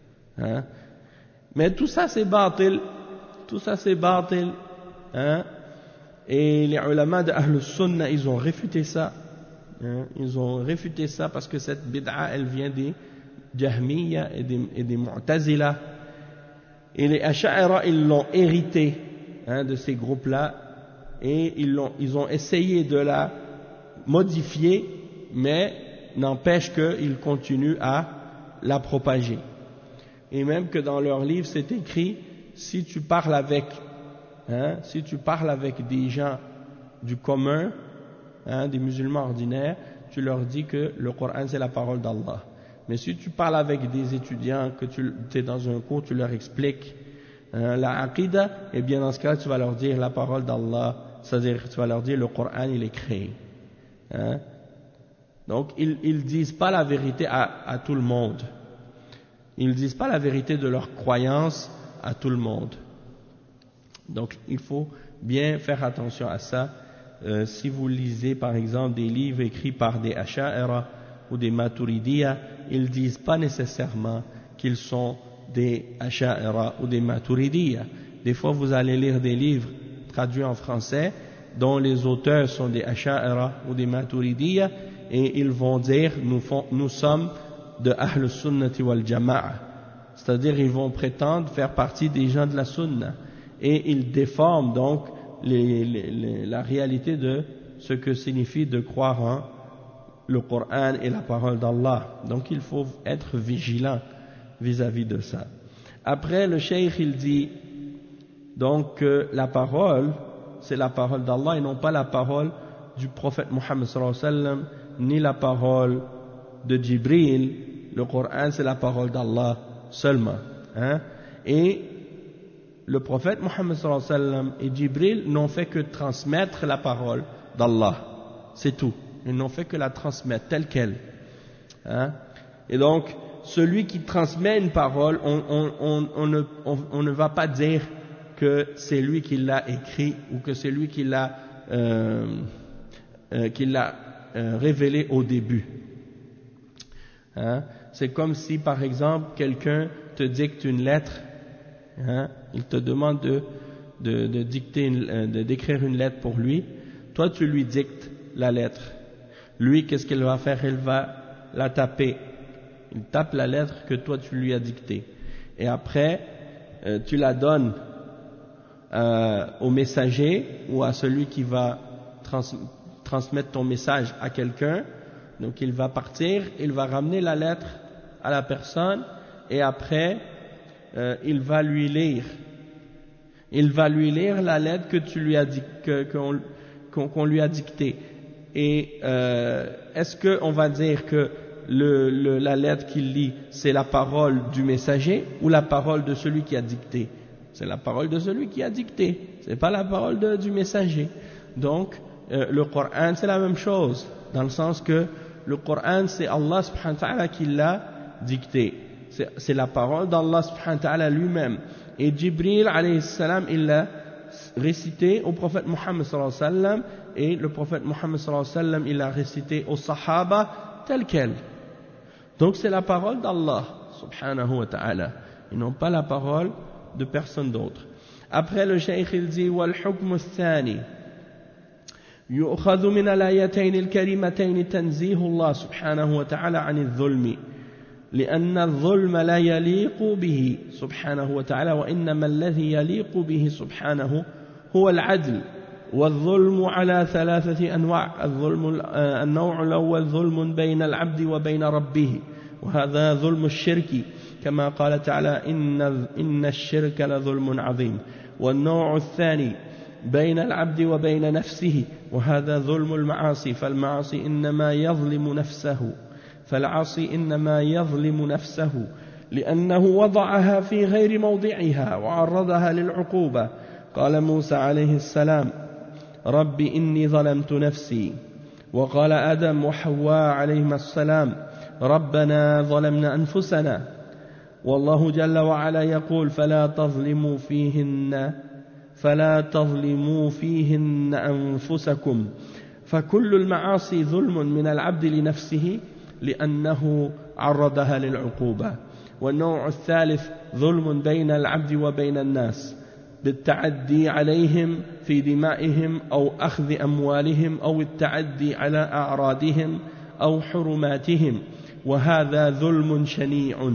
Mais tout ça c'est batil. Tout ça c'est batil. Et les ulama de Ahl Sunnah, ils ont réfuté ça. Ils ont réfuté ça parce que cette bid'a, elle vient des Jahmiya et des Mu'tazila. Et les Ash'ara, ils l'ont hérité de ces groupes-là. Et ils ont essayé de la modifier, mais n'empêche qu'ils continuent à la propager. Et même que dans leur livre, c'est écrit, si tu parles avec des gens du commun, des musulmans ordinaires, tu leur dis que le Coran c'est la parole d'Allah. Mais si tu parles avec des étudiants, que tu es dans un cours, tu leur expliques la aqidah, et bien dans ce cas tu vas leur dire la parole d'Allah, c'est-à-dire tu vas leur dire le Coran il est créé. Donc ils disent pas la vérité à tout le monde. Ils disent pas la vérité de leur croyance à tout le monde. Donc il faut bien faire attention à ça. Si vous lisez par exemple des livres écrits par des Asha'ira ou des Maturidiyya, ils disent pas nécessairement qu'ils sont des Asha'ira ou des Maturidiyya. Des fois vous allez lire des livres traduits en français dont les auteurs sont des Asha'ira ou des Maturidiyya et ils vont dire nous sommes de Ahl Sunnati wal Jama'a, c'est-à-dire ils vont prétendre faire partie des gens de la Sunna et ils déforment donc la réalité de ce que signifie de croire en le Coran et la parole d'Allah. Donc il faut être vigilant vis-à-vis de ça. Après le cheikh il dit donc que la parole c'est la parole d'Allah et non pas la parole du prophète Muhammad sallallahu alayhi wa sallam ni la parole de Jibril. Le Coran c'est la parole d'Allah seulement. Et le prophète Muhammad sallallahu alayhi wa sallam et Jibril n'ont fait que transmettre la parole d'Allah. C'est tout. Ils n'ont fait que la transmettre telle qu'elle. Et donc, celui qui transmet une parole, on ne va pas dire que c'est lui qui l'a écrit ou que c'est lui qui l'a révélé au début. C'est comme si, par exemple, quelqu'un te dicte une lettre. Il te demande d'écrire une lettre pour lui. Toi, tu lui dictes la lettre. Lui, qu'est-ce qu'il va faire? Il va la taper. Il tape la lettre que toi, tu lui as dictée. Et après, tu la donnes au messager ou à celui qui va transmettre ton message à quelqu'un. Donc, il va partir, il va ramener la lettre à la personne et après, il va lui lire. Il va lui lire la lettre que tu lui as dit, qu'on lui a dictée. Et est-ce qu'on va dire que la lettre qu'il lit, c'est la parole du messager ou la parole de celui qui a dicté? C'est la parole de celui qui a dicté, c'est pas la parole du messager. Donc, le Coran, c'est la même chose, dans le sens que le Coran, c'est Allah subhanahu wa ta'ala qui l'a dicté. C'est la parole d'Allah subhanahu wa ta'ala lui-même. Et Jibril alayhi salam, il l'a récité au prophète Muhammad sallallahu alayhi wa sallam, et le prophète Muhammad sallallahu alayhi wa sallam, il l'a récité aux sahaba tel quel. Donc c'est la parole d'Allah subhanahu wa ta'ala, et non pas la parole de personne d'autre. Après le cheikh il dit wal hukm al-thani يؤخذ من الآيتين الكريمتين تنزيه الله سبحانه وتعالى عن الظلم لأن الظلم لا يليق به سبحانه وتعالى وإنما الذي يليق به سبحانه هو العدل والظلم على ثلاثة أنواع النوع الأول ظلم بين العبد وبين ربه وهذا ظلم الشرك كما قال تعالى إن الشرك لظلم عظيم والنوع الثاني بين العبد وبين نفسه وهذا ظلم المعاصي فالمعاصي إنما يظلم نفسه فالعاصي إنما يظلم نفسه لأنه وضعها في غير موضعها وعرضها للعقوبة قال موسى عليه السلام رب إني ظلمت نفسي وقال آدم وحواء عليهما السلام ربنا ظلمنا أنفسنا والله جل وعلا يقول فلا تظلموا فيهن أنفسكم فكل المعاصي ظلم من العبد لنفسه لأنه عرضها للعقوبة. والنوع الثالث ظلم بين العبد وبين الناس بالتعدي عليهم في دمائهم أو أخذ أموالهم أو التعدي على أعراضهم أو حرماتهم وهذا ظلم شنيع.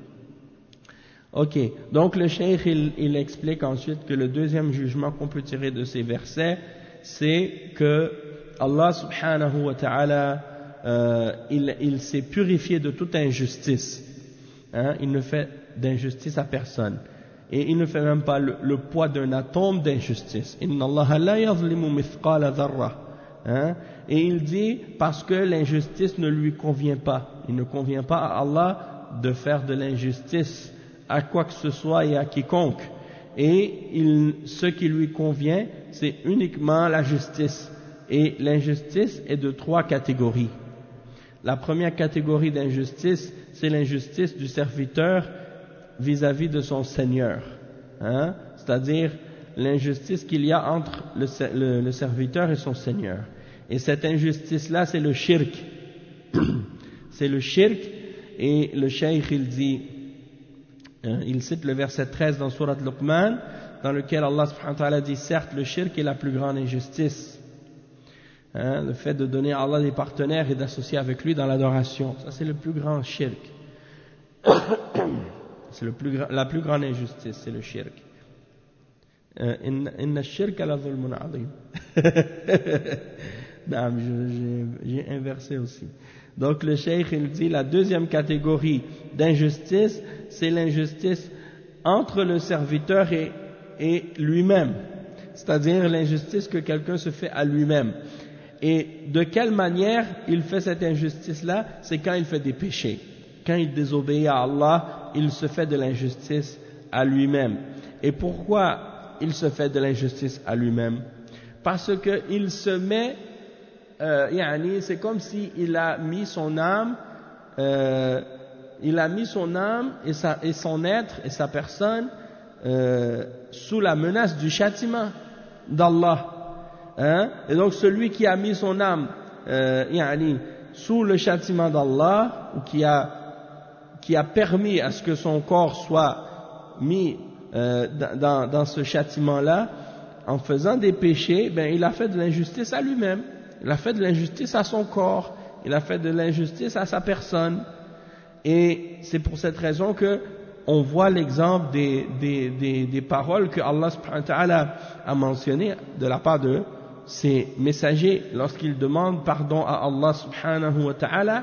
Ok, donc le cheikh il explique ensuite que le deuxième jugement qu'on peut tirer de ces versets, c'est que Allah subhanahu wa ta'ala il s'est purifié de toute injustice, hein, il ne fait d'injustice à personne et il ne fait même pas le poids d'un atome d'injustice. Inna Allah la yazlimu mithqala dharra, hein, et il dit parce que l'injustice ne lui convient pas, il ne convient pas à Allah de faire de l'injustice à quoi que ce soit et à quiconque, et ce qui lui convient c'est uniquement la justice, et l'injustice est de 3 catégories. La première catégorie d'injustice, c'est l'injustice du serviteur vis-à-vis de son Seigneur, hein? C'est-à-dire l'injustice qu'il y a entre le serviteur et son Seigneur. Et cette injustice-là, c'est le shirk. C'est le shirk, et le cheikh il dit, il cite le verset 13 dans Surat Luqman, dans lequel Allah subhanahu wa ta'ala dit certes le shirk est la plus grande injustice, hein, le fait de donner à Allah des partenaires et d'associer avec lui dans l'adoration, ça c'est le plus grand shirk. C'est la plus grande injustice, c'est le shirk. Inna shirk la zulmun azim. J'ai inversé aussi. Donc le cheikh il dit la deuxième catégorie d'injustice, c'est l'injustice entre le serviteur et lui-même, c'est-à-dire l'injustice que quelqu'un se fait à lui-même. Et de quelle manière il fait cette injustice-là? C'est quand il fait des péchés. Quand il désobéit à Allah, il se fait de l'injustice à lui-même. Et pourquoi il se fait de l'injustice à lui-même? Parce qu'il se met, c'est comme s'il a mis son âme, et son être et sa personne sous la menace du châtiment d'Allah. Hein? Et donc celui qui a mis son âme sous le châtiment d'Allah, ou qui a permis à ce que son corps soit mis dans ce châtiment-là, en faisant des péchés, il a fait de l'injustice à lui-même, il a fait de l'injustice à son corps, il a fait de l'injustice à sa personne. Et c'est pour cette raison que on voit l'exemple des paroles que Allah subhanahu wa ta'ala a mentionnées de la part de ses messagers lorsqu'ils demandent pardon à Allah subhanahu wa ta'ala,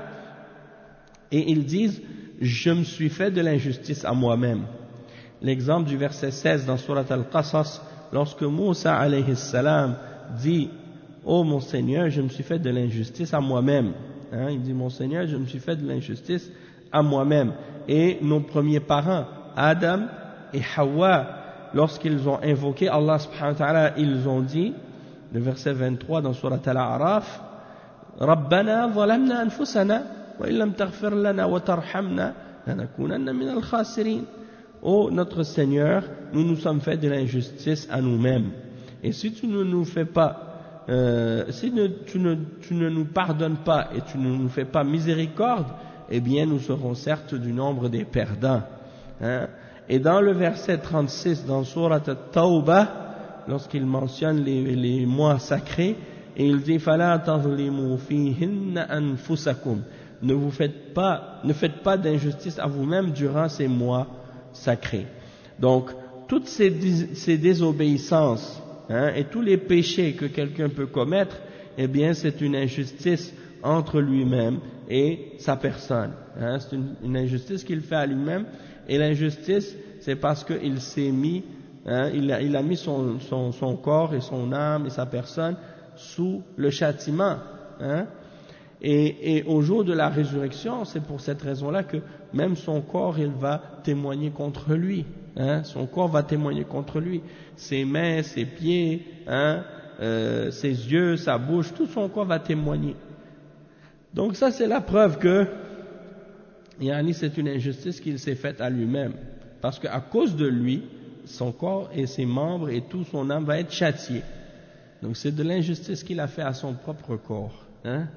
et ils disent je me suis fait de l'injustice à moi-même. L'exemple du verset 16 dans Surat Al-Qasas, lorsque Moussa alayhi salam dit oh mon Seigneur, je me suis fait de l'injustice à moi-même, hein, il dit mon Seigneur, je me suis fait de l'injustice à moi-même. Et nos premiers parents, Adam et Hawa, lorsqu'ils ont invoqué Allah subhanahu wa ta'ala, ils ont dit, le verset 23 dans Surat Al-A'raf, Rabbana zalamna anfusana wa illam taghfir lana wa tarhamna lanakunanna min al-khasirin. Oh notre Seigneur, nous nous sommes fait de l'injustice à nous-mêmes, et si tu ne nous fais pas tu ne nous pardonnes pas et tu ne nous fais pas miséricorde, eh bien nous serons certes du nombre des perdants, hein? Et dans le verset 36 dans Surat At-Tawbah, lorsqu'il mentionne les mois sacrés, et il dit fala tazlimu fihinna anfusakum, ne faites pas d'injustice à vous-même durant ces mois sacrés. Donc toutes ces désobéissances, hein, et tous les péchés que quelqu'un peut commettre, eh bien c'est une injustice entre lui-même et sa personne, hein, c'est une injustice qu'il fait à lui-même. Et l'injustice, c'est parce qu'il s'est mis, hein, il a mis son corps et son âme et sa personne sous le châtiment, hein. Et au jour de la résurrection, c'est pour cette raison-là que même son corps, il va témoigner contre lui, hein, son corps va témoigner contre lui, ses mains, ses pieds, hein, ses yeux, sa bouche, tout son corps va témoigner. Donc ça c'est la preuve que c'est une injustice qu'il s'est faite à lui-même. Parce qu'à cause de lui, son corps et ses membres et tout son âme va être châtié. Donc c'est de l'injustice qu'il a fait à son propre corps. Hein?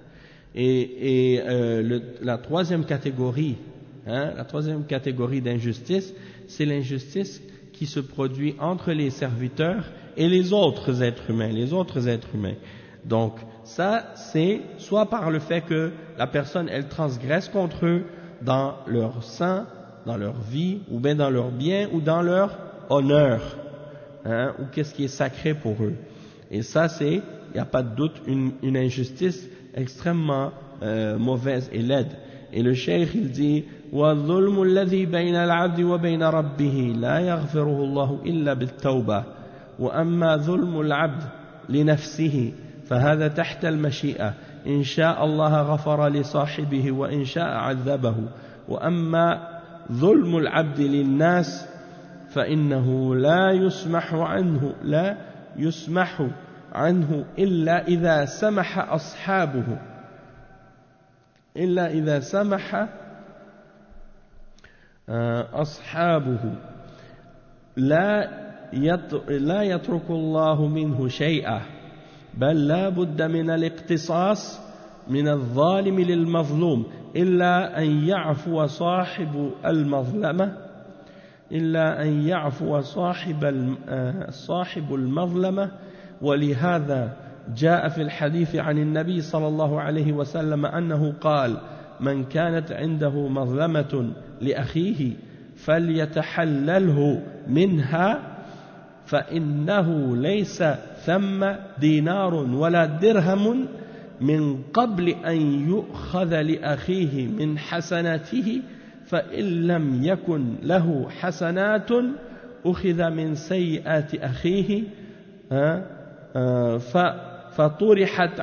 La troisième catégorie, d'injustice, c'est l'injustice qui se produit entre les serviteurs et les autres êtres humains. Donc ça, c'est soit par le fait que la personne, elle transgresse contre eux dans leur sang, dans leur vie, ou bien dans leur bien, ou dans leur honneur, ou qu'est-ce qui est sacré pour eux. Et ça, c'est, il n'y a pas de doute, une injustice extrêmement mauvaise et laide. Et le cheikh, il dit وَالظُّلْمُ الَّذِي بَيْنَ الْعَبْدِ وَبَيْنَ رَبِّهِ لَا يَغْفِرُهُ اللَّهُ إِلَّا بِالتَّوْبَةِ وَأَمَّا ظُلْمُ الْعَبْدِ لِنَفْسِهِ فهذا تحت المشيئة إن شاء الله غفر لصاحبه وإن شاء عذبه وأما ظلم العبد للناس فإنه لا يسمح عنه إلا إذا سمح أصحابه لا يترك الله منه شيئا بل لا بد من الاقتصاص من الظالم للمظلوم إلا أن يعفو صاحب المظلمة ولهذا جاء في الحديث عن النبي صلى الله عليه وسلم أنه قال من كانت عنده مظلمة لأخيه فليتحلله منها فإنه ليس ثم دينار ولا درهم من قبل أن يؤخذ لأخيه من حسناته فإن لم يكن له حسنات أخذ من سيئات أخيه فطرحت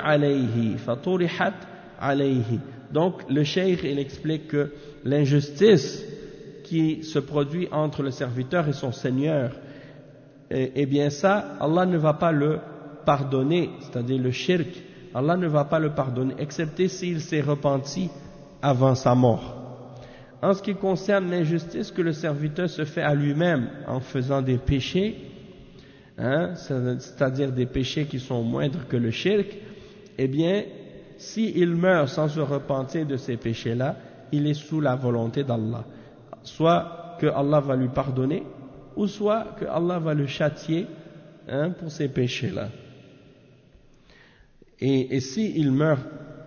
عليه. Donc le cheikh il explique que l'injustice qui se produit entre le serviteur et son Seigneur, eh bien ça, Allah ne va pas le pardonner, c'est-à-dire le shirk, Allah ne va pas le pardonner, excepté s'il s'est repenti avant sa mort. En ce qui concerne l'injustice que le serviteur se fait à lui-même en faisant des péchés, c'est-à-dire des péchés qui sont moindres que le shirk, eh bien, s'il meurt sans se repentir de ces péchés-là, il est sous la volonté d'Allah. Soit que Allah va lui pardonner, ou soit que Allah va le châtier pour ces péchés-là. Et s'il meurt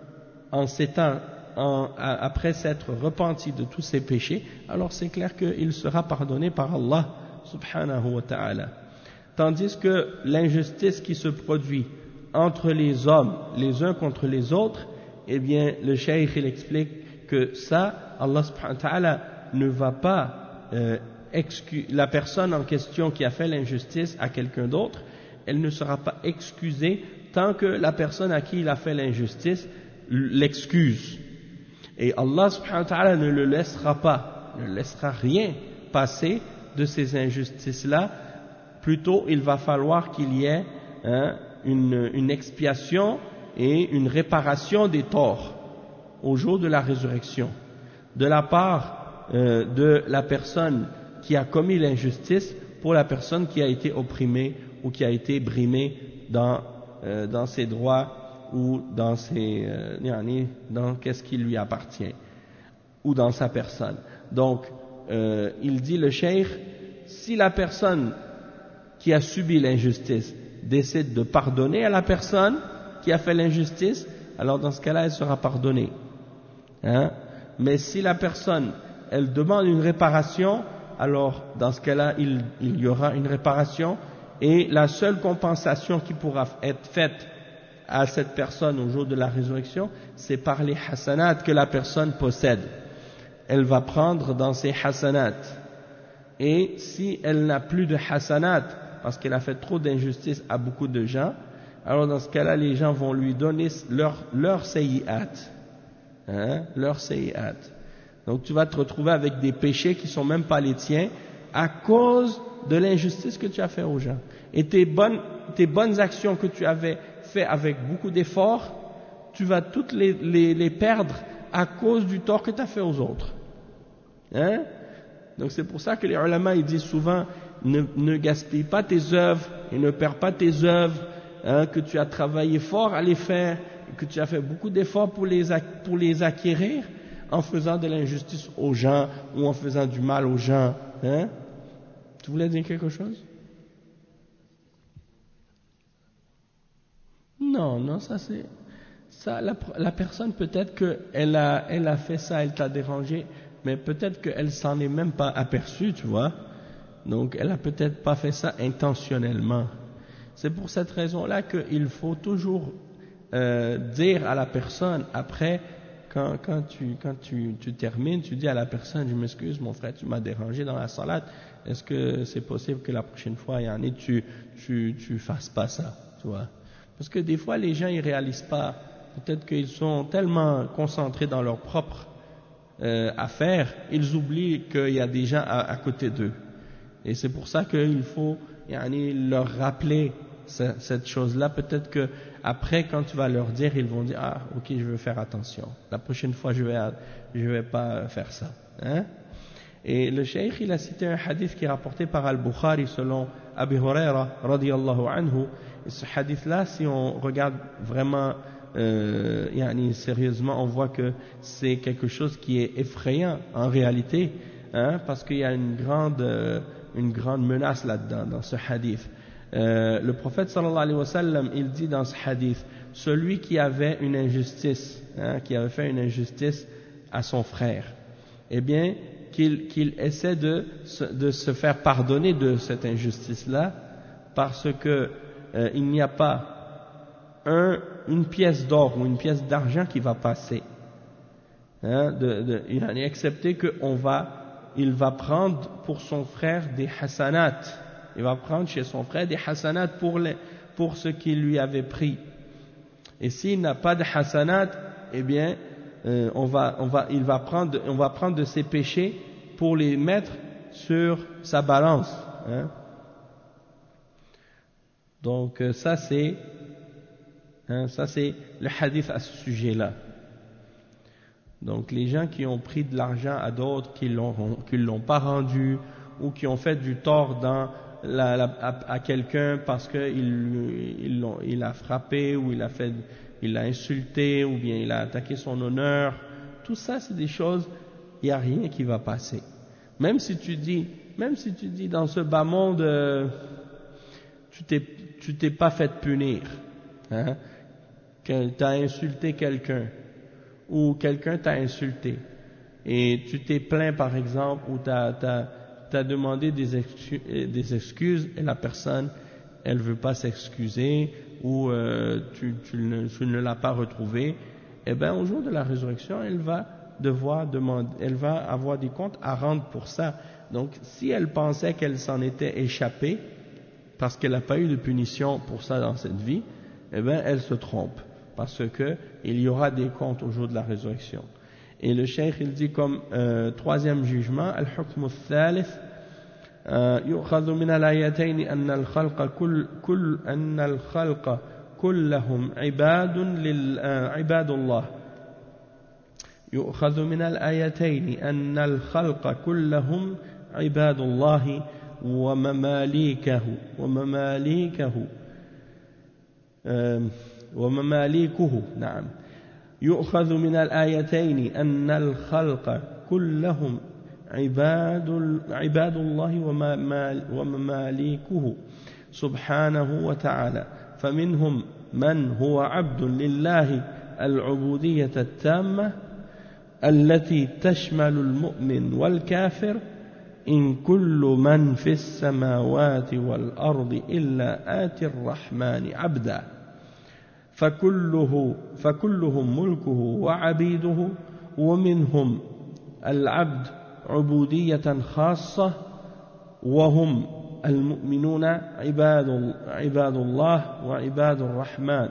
après s'être repenti de tous ses péchés, alors c'est clair qu'il sera pardonné par Allah subhanahu wa ta'ala. Tandis que l'injustice qui se produit entre les hommes, les uns contre les autres, eh bien le cheikh il explique que ça, Allah subhanahu wa ta'ala ne va pas la personne en question qui a fait l'injustice à quelqu'un d'autre, elle ne sera pas excusée tant que la personne à qui il a fait l'injustice l'excuse. Et Allah subhanahu wa ta'ala ne le laissera rien passer de ces injustices-là. Plutôt, il va falloir qu'il y ait une expiation et une réparation des torts au jour de la résurrection, de la part de la personne qui a commis l'injustice pour la personne qui a été opprimée ou qui a été brimée dans ses droits ou dans qu'est-ce qui lui appartient ou dans sa personne. Donc il dit le cheikh, si la personne qui a subi l'injustice décide de pardonner à la personne qui a fait l'injustice, alors dans ce cas-là elle sera pardonnée, mais si la personne elle demande une réparation, alors dans ce cas-là il y aura une réparation, et la seule compensation qui pourra être faite à cette personne au jour de la résurrection, c'est par les hasanat que la personne possède. Elle va prendre dans ses hasanat, et si elle n'a plus de hasanat parce qu'elle a fait trop d'injustice à beaucoup de gens, alors dans ce cas-là les gens vont lui donner leur sayyi'at, leur sayyi'at. Donc tu vas te retrouver avec des péchés qui sont même pas les tiens à cause de l'injustice que tu as fait aux gens. Et tes bonnes actions que tu avais fait avec beaucoup d'efforts, tu vas toutes les perdre à cause du tort que tu as fait aux autres. Hein? Donc c'est pour ça que les ulama ils disent souvent ne gaspille pas tes œuvres et ne perds pas tes œuvres, hein, que tu as travaillé fort à les faire, que tu as fait beaucoup d'efforts pour les acquérir en faisant de l'injustice aux gens ou en faisant du mal aux gens. Hein? Tu voulais dire quelque chose? Non, ça c'est... Ça, la personne, peut-être qu'elle a fait ça, elle t'a dérangé, mais peut-être qu'elle s'en est même pas aperçue, tu vois. Donc, elle a peut-être pas fait ça intentionnellement. C'est pour cette raison-là qu'il faut toujours dire à la personne, après, quand tu termines, tu dis à la personne, je m'excuse mon frère, tu m'as dérangé dans la salade, est-ce que c'est possible que la prochaine fois, tu fasses pas ça, tu vois. Parce que des fois, les gens, ils réalisent pas, peut-être qu'ils sont tellement concentrés dans leur propre affaire, ils oublient qu'il y a des gens à côté d'eux. Et c'est pour ça qu'il faut leur rappeler cette chose-là. Peut-être que après, quand tu vas leur dire, ils vont dire, ah, ok, je veux faire attention. La prochaine fois, je vais pas faire ça. Hein? Et le cheikh, il a cité un hadith qui est rapporté par Al-Bukhari selon Abi Huraira, radiyallahu anhu. Et ce hadith-là, si on regarde vraiment sérieusement, on voit que c'est quelque chose qui est effrayant en réalité, hein, parce qu'il y a une grande menace là-dedans, dans ce hadith. Le prophète sallallahu alayhi wa sallam, il dit dans ce hadith, celui qui avait une injustice, hein, qui avait fait une injustice à son frère, eh bien, qu'il essaie de se faire pardonner de cette injustice-là, parce que il n'y a pas une pièce d'or ou une pièce d'argent qui va passer, hein, excepté il va prendre pour son frère des hasanat, il va prendre chez son frère des hasanat pour ce qu'il lui avait pris. Et s'il n'a pas de hasanat, eh bien, on va prendre de ses péchés pour les mettre sur sa balance. Hein. Donc ça c'est le hadith à ce sujet-là. Donc les gens qui ont pris de l'argent à d'autres, qui l'ont pas rendu, ou qui ont fait du tort à quelqu'un parce qu'il a frappé, ou il a insulté, ou bien il a attaqué son honneur, tout ça c'est des choses, il n'y a rien qui va passer. Même si tu dis dans ce bas monde, tu t'es pas fait punir, hein, que tu as insulté quelqu'un, ou quelqu'un t'a insulté, et tu t'es plaint par exemple, ou t'as demandé des excuses, et la personne, elle veut pas s'excuser, ou tu ne l'as pas retrouvé, eh bien au jour de la résurrection, elle va avoir des comptes à rendre pour ça. Donc si elle pensait qu'elle s'en était échappée, parce qu'elle n'a pas eu de punition pour ça dans cette vie, eh bien elle se trompe, parce que il y aura des comptes au jour de la résurrection. Et le cheikh il dit comme troisième jugement, al-hukm al-thalith, يؤخذ من الآيتين أن الخلق كلهم عباد الله. يؤخذ من الآيتين أن الخلق كلهم عباد الله ومماليكه نعم. يؤخذ من الآيتين أن الخلق كلهم عباد الله ومماليكه سبحانه وتعالى، فمنهم من هو عبد لله العبودية التامة التي تشمل المؤمن والكافر، إن كل من في السماوات والأرض إلا آتي الرحمن عبدا، فكلهم ملكه وعبيده، ومنهم العبد عبودية خاصة وهم المؤمنون عباد الله وعباد الرحمن.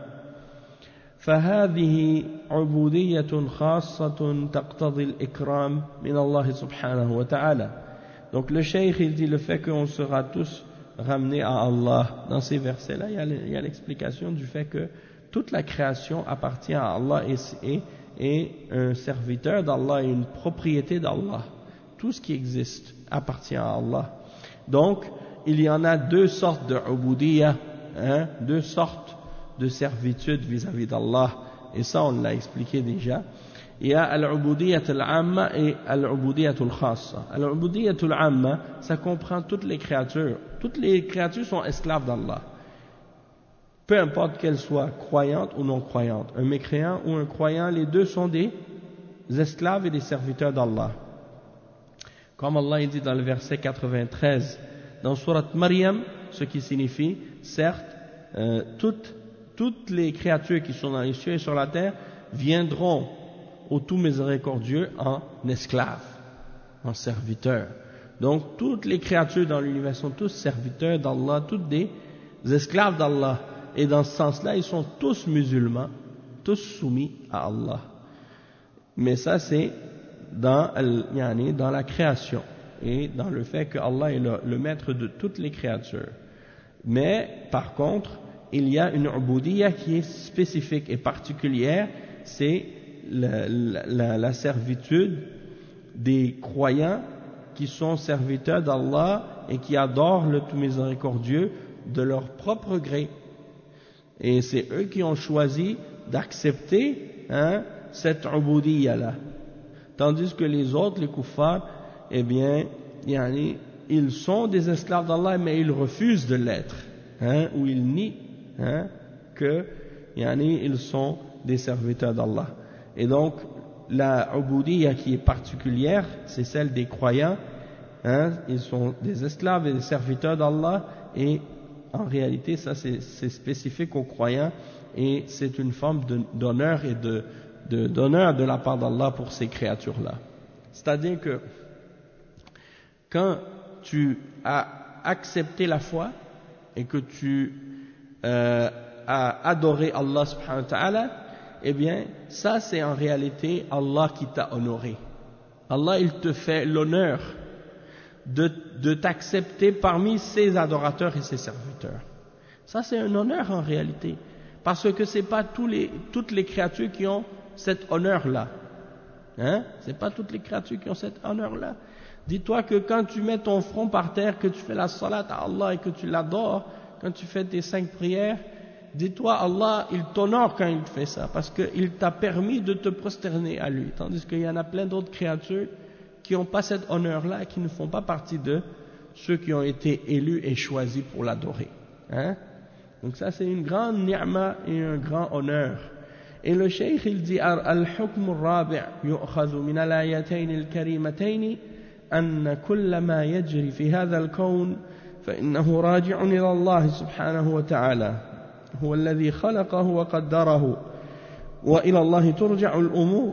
فهذه عبودية خاصة تقتضي الإكرام من الله سبحانه وتعالى، Donc le cheikh il dit le fait qu'on sera tous ramenés à Allah. Dans ces versets-là, il y a l'explication du fait que toute la création appartient à Allah et un serviteur d'Allah et une propriété d'Allah. Tout ce qui existe appartient à Allah. Donc, il y en a deux sortes de ubudiyya, deux sortes de servitude vis-à-vis d'Allah. Et ça, on l'a expliqué déjà. Il y a al-ubudiyyat al-amma et al-ubudiyyat al-khassa. Al-ubudiyyat al-amma, ça comprend toutes les créatures. Toutes les créatures sont esclaves d'Allah. Peu importe qu'elles soient croyantes ou non croyantes. Un mécréant ou un croyant, les deux sont des esclaves et des serviteurs d'Allah. Comme Allah dit dans le verset 93, dans Surat Maryam, ce qui signifie, certes, toutes les créatures qui sont dans les cieux et sur la terre viendront au tout miséricordieux en esclaves, en serviteurs. Donc, toutes les créatures dans l'univers sont tous serviteurs d'Allah, toutes des esclaves d'Allah. Et dans ce sens-là, ils sont tous musulmans, tous soumis à Allah. Mais ça, c'est dans la création et dans le fait que Allah est le maître de toutes les créatures. Mais, par contre, il y a une ubudiyya qui est spécifique et particulière, c'est la servitude des croyants qui sont serviteurs d'Allah et qui adorent le tout miséricordieux de leur propre gré. Et c'est eux qui ont choisi d'accepter cette ubudiyya-là. Tandis que les autres, les kuffars, eh bien, ils sont des esclaves d'Allah, mais ils refusent de l'être, ou ils nient ils sont des serviteurs d'Allah. Et donc, la ubudiyya qui est particulière, c'est celle des croyants, ils sont des esclaves et des serviteurs d'Allah, et en réalité, ça c'est spécifique aux croyants, et c'est une forme d'honneur et d'honneur de la part d'Allah pour ces créatures-là. C'est-à-dire que quand tu as accepté la foi et que tu as adoré Allah subhanahu wa ta'ala, eh bien, ça c'est en réalité Allah qui t'a honoré. Allah, il te fait l'honneur de t'accepter parmi ses adorateurs et ses serviteurs. Ça c'est un honneur en réalité, parce que c'est pas toutes les créatures qui ont cet honneur-là. C'est pas toutes les créatures qui ont cet honneur-là. Dis-toi que quand tu mets ton front par terre, que tu fais la salat à Allah et que tu l'adores, quand tu fais tes 5 prières, dis-toi, Allah, il t'honore quand il fait ça, parce qu'il t'a permis de te prosterner à lui. Tandis qu'il y en a plein d'autres créatures qui n'ont pas cet honneur-là, qui ne font pas partie de ceux qui ont été élus et choisis pour l'adorer. Donc ça, c'est une grande ni'ma et un grand honneur. Et le cheikh, il dit, al-hukm al-rabi' yu'khadhu min al-ayatayn al-karimatayn أن كل ما يجري في هذا الكون فإنه راجع إلى الله سبحانه وتعالى هو الذي خلقه وقدره وإلى الله ترجع الأمور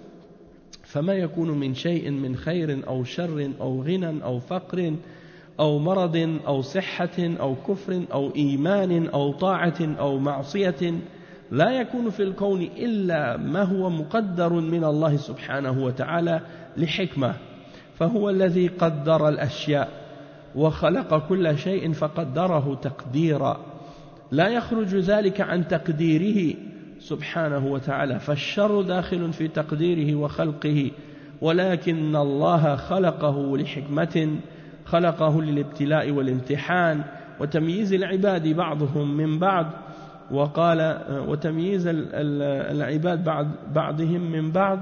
فما يكون من شيء من خير أو شر أو غنى أو فقر أو مرض أو صحة أو كفر أو إيمان أو طاعة أو معصية لا يكون في الكون إلا ما هو مقدر من الله سبحانه وتعالى لحكمة فهو الذي قدر الأشياء وخلق كل شيء فقدره تقديرا لا يخرج ذلك عن تقديره سبحانه وتعالى فالشر داخل في تقديره وخلقه ولكن الله خلقه لحكمة خلقه للابتلاء والامتحان وتمييز العباد بعضهم من بعض وقال وتمييز العباد بعضهم من بعض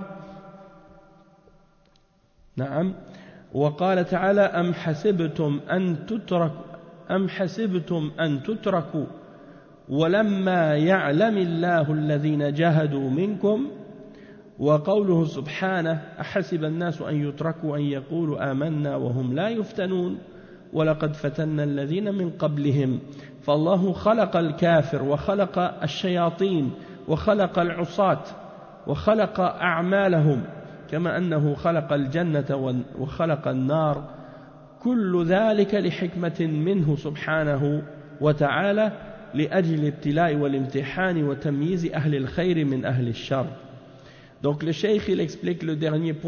نعم وقال تعالى أم حسبتم أن تتركوا ولما يعلم الله الذين جاهدوا منكم وقوله سبحانه أحسب الناس أن يتركوا أن يقولوا آمنا وهم لا يفتنون ولقد فتنا الذين من قبلهم فالله خلق الكافر وخلق الشياطين وخلق العصاة وخلق أعمالهم كما أنه خلق الجنة وخلق النار كل ذلك لحكمة منه سبحانه وتعالى لأجل الابتلاء والامتحان وتمييز أهل الخير من أهل الشر. Donc le cheikh il explique le dernier point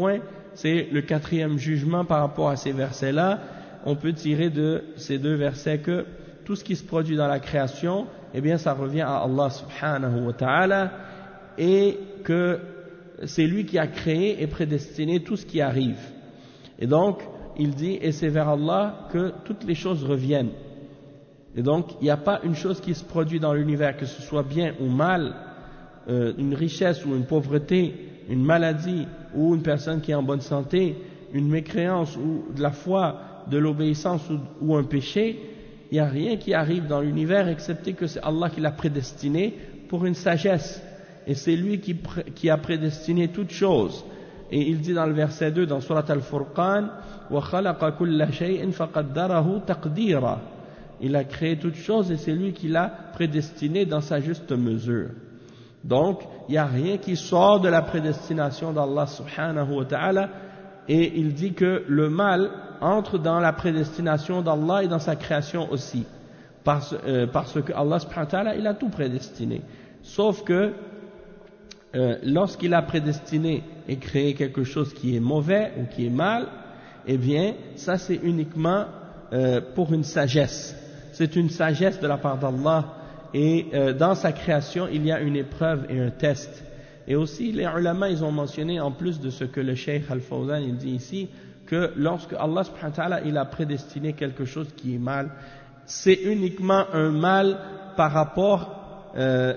c'est le 4e jugement par rapport à ces versets-là. On peut tirer de ces 2 versets que tout ce qui se produit dans la création, eh bien ça revient à Allah subhanahu wa ta'ala, et que c'est lui qui a créé et prédestiné tout ce qui arrive. Et donc, il dit, et c'est vers Allah que toutes les choses reviennent. Et donc, il n'y a pas une chose qui se produit dans l'univers, que ce soit bien ou mal, une richesse ou une pauvreté, une maladie ou une personne qui est en bonne santé, une mécréance ou de la foi, de l'obéissance ou un péché. Il n'y a rien qui arrive dans l'univers excepté que c'est Allah qui l'a prédestiné pour une sagesse. Et c'est lui qui a prédestiné toutes choses. Et il dit dans le verset 2 dans Surat Al-Furqan, وَخَلَقَ كُلَّ شَيْءٍ فَقَدَّرَهُ تَقْدِيرًا. Il a créé toutes choses et c'est lui qui l'a prédestiné dans sa juste mesure. Donc, il n'y a rien qui sort de la prédestination d'Allah subhanahu wa ta'ala, et il dit que le mal entre dans la prédestination d'Allah et dans sa création aussi, parce que Allah subhanahu wa ta'ala, il a tout prédestiné. Sauf que lorsqu'il a prédestiné et créé quelque chose qui est mauvais ou qui est mal, eh bien, ça c'est uniquement pour une sagesse. C'est une sagesse de la part d'Allah, et dans sa création, il y a une épreuve et un test. Et aussi, les ulama, ils ont mentionné, en plus de ce que le Cheikh Al-Fawzan, il dit ici, que lorsque Allah subhanahu wa ta'ala, il a prédestiné quelque chose qui est mal, c'est uniquement un mal par rapport à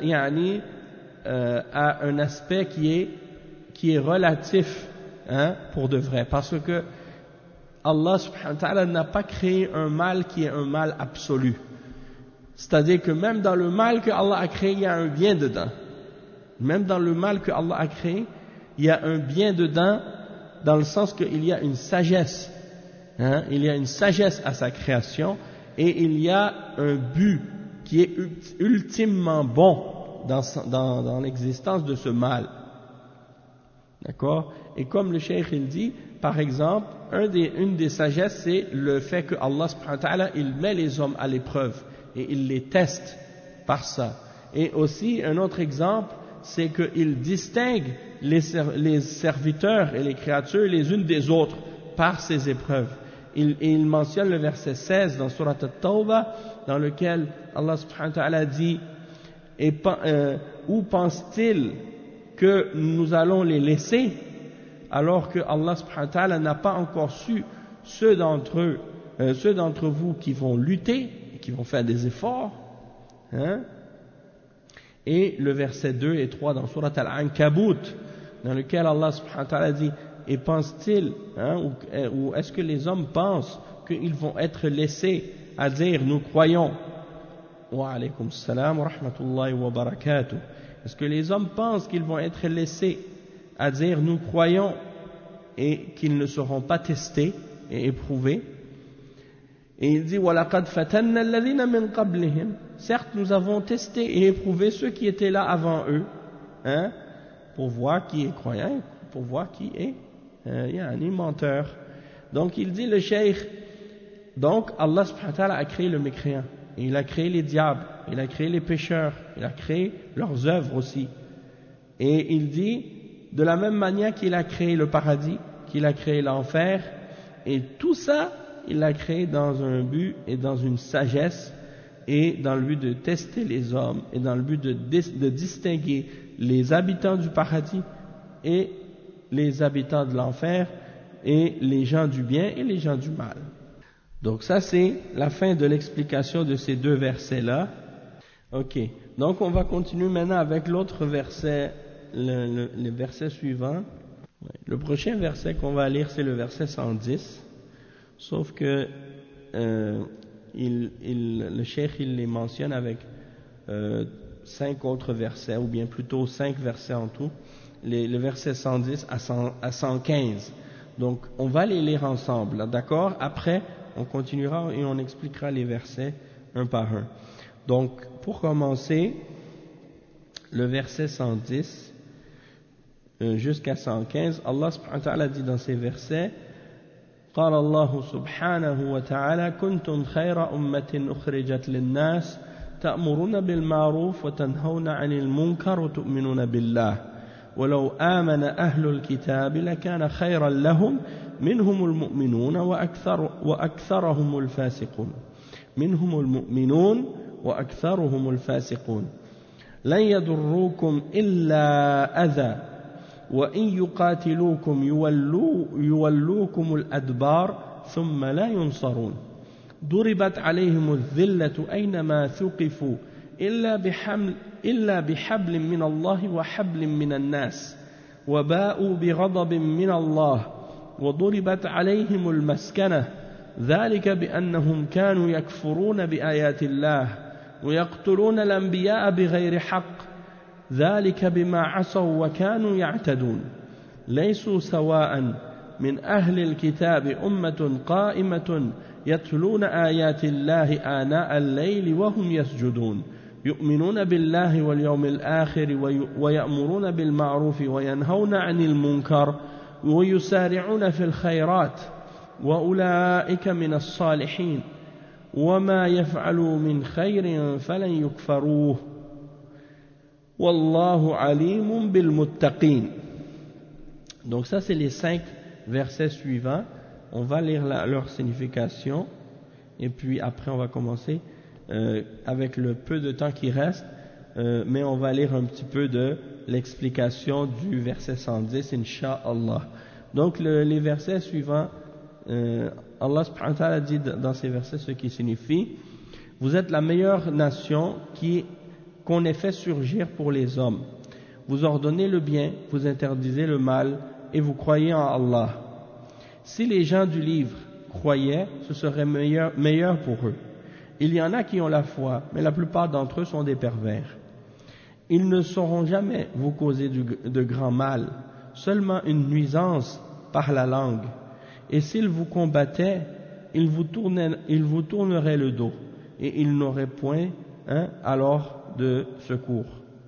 un aspect qui est relatif, pour de vrai, parce que Allah subhanahu wa ta'ala n'a pas créé un mal qui est un mal absolu. C'est-à-dire que même dans le mal que Allah a créé, il y a un bien dedans. Même dans le mal que Allah a créé, il y a un bien dedans, dans le sens qu'il y a une sagesse. Il y a une sagesse à sa création, et il y a un but qui est ultimement bon dans l'existence de ce mal. D'accord? Et comme le cheikh il dit, par exemple, une des sagesses, c'est le fait que Allah subhanahu wa ta'ala, il met les hommes à l'épreuve et il les teste par ça. Et aussi, un autre exemple, c'est qu'il distingue les serviteurs et les créatures les unes des autres par ces épreuves. Il mentionne le verset 16 dans Surat At-Tawbah, dans lequel Allah subhanahu wa ta'ala dit, où pense-t-il que nous allons les laisser, alors que Allah subhanahu wa ta'ala n'a pas encore su ceux d'entre vous qui vont lutter, qui vont faire des efforts, Et le verset 2 et 3 dans Surat Al-Ankabut, dans lequel Allah subhanahu wa ta'ala dit, et pense-t-il, ou est-ce que les hommes pensent qu'ils vont être laissés à dire nous croyons, wa alaykum salam wa rahmatullahi wa barakatuh, est-ce que les hommes pensent qu'ils vont être laissés à dire nous croyons et qu'ils ne seront pas testés et éprouvés? Et il dit وَلَقَدْ فَتَنَّا الَّذِينَ مِنْ قَبْلِهِمْ, certes nous avons testé et éprouvé ceux qui étaient là avant eux, pour voir qui est croyant, pour voir qui est menteur. Donc il dit le cheikh, donc Allah subhanahu wa ta'ala a créé le mécréant, et il a créé les diables, il a créé les pécheurs, il a créé leurs œuvres aussi. Et il dit, de la même manière qu'il a créé le paradis, qu'il a créé l'enfer, et tout ça, il l'a créé dans un but et dans une sagesse, et dans le but de tester les hommes, et dans le but de distinguer les habitants du paradis et les habitants de l'enfer, et les gens du bien et les gens du mal. Donc ça c'est la fin de l'explication de ces deux versets-là. Ok, donc on va continuer maintenant avec l'autre verset, le verset suivant. Le prochain verset qu'on va lire c'est le verset 110, sauf que le cheikh il les mentionne avec 5 autres versets, ou bien plutôt 5 versets en tout, le verset 110 à 115. Donc on va les lire ensemble, d'accord? Après on continuera et on expliquera les versets un par un. Donc pour commencer, le verset 110 jusqu'à 115, Allah subhanahu wa ta'ala dit dans ces versets, قال الله سبحانه وتعالى كنتم خير أمة أخرجت للناس تأمرون بالمعروف وتنهون عن المنكر وتؤمنون بالله ولو آمن أهل الكتاب لكان خيرا لهم منهم المؤمنون وأكثرهم الفاسقون منهم المؤمنون وأكثرهم الفاسقون لن يضروكم إلا أذى وإن يقاتلوكم يولوكم الأدبار ثم لا ينصرون ضربت عليهم الذلة أينما ثقفوا إلا بحبل من الله وحبل من الناس وباءوا بغضب من الله وضربت عليهم المسكنة ذلك بأنهم كانوا يكفرون بآيات الله ويقتلون الأنبياء بغير حق ذلك بما عصوا وكانوا يعتدون ليسوا سواء من أهل الكتاب أمة قائمة يتلون آيات الله آناء الليل وهم يسجدون يؤمنون بالله واليوم الآخر ويأمرون بالمعروف وينهون عن المنكر ويسارعون في الخيرات وأولئك من الصالحين وما يفعلوا من خير فلن يكفروه والله عليم بالمتقين. Donc ça c'est les 5 versets suivants. On va lire leur signification et puis après on va commencer avec le peu de temps qui reste, mais on va lire un petit peu de l'explication du verset 110 Inch'Allah. Donc les versets suivants, Allah subhanahu wa ta'ala dit dans ces versets ce qui signifie: vous êtes la meilleure nation qu'on ait fait surgir pour les hommes, vous ordonnez le bien, vous interdisez le mal et vous croyez en Allah. Si les gens du livre croyaient, ce serait meilleur pour eux. Il y en a qui ont la foi, mais la plupart d'entre eux sont des pervers. Ils ne sauront jamais vous causer de grand mal, seulement une nuisance par la langue. Et s'ils vous combattaient, ils vous tourneraient le dos, et ils n'auraient point alors de secours.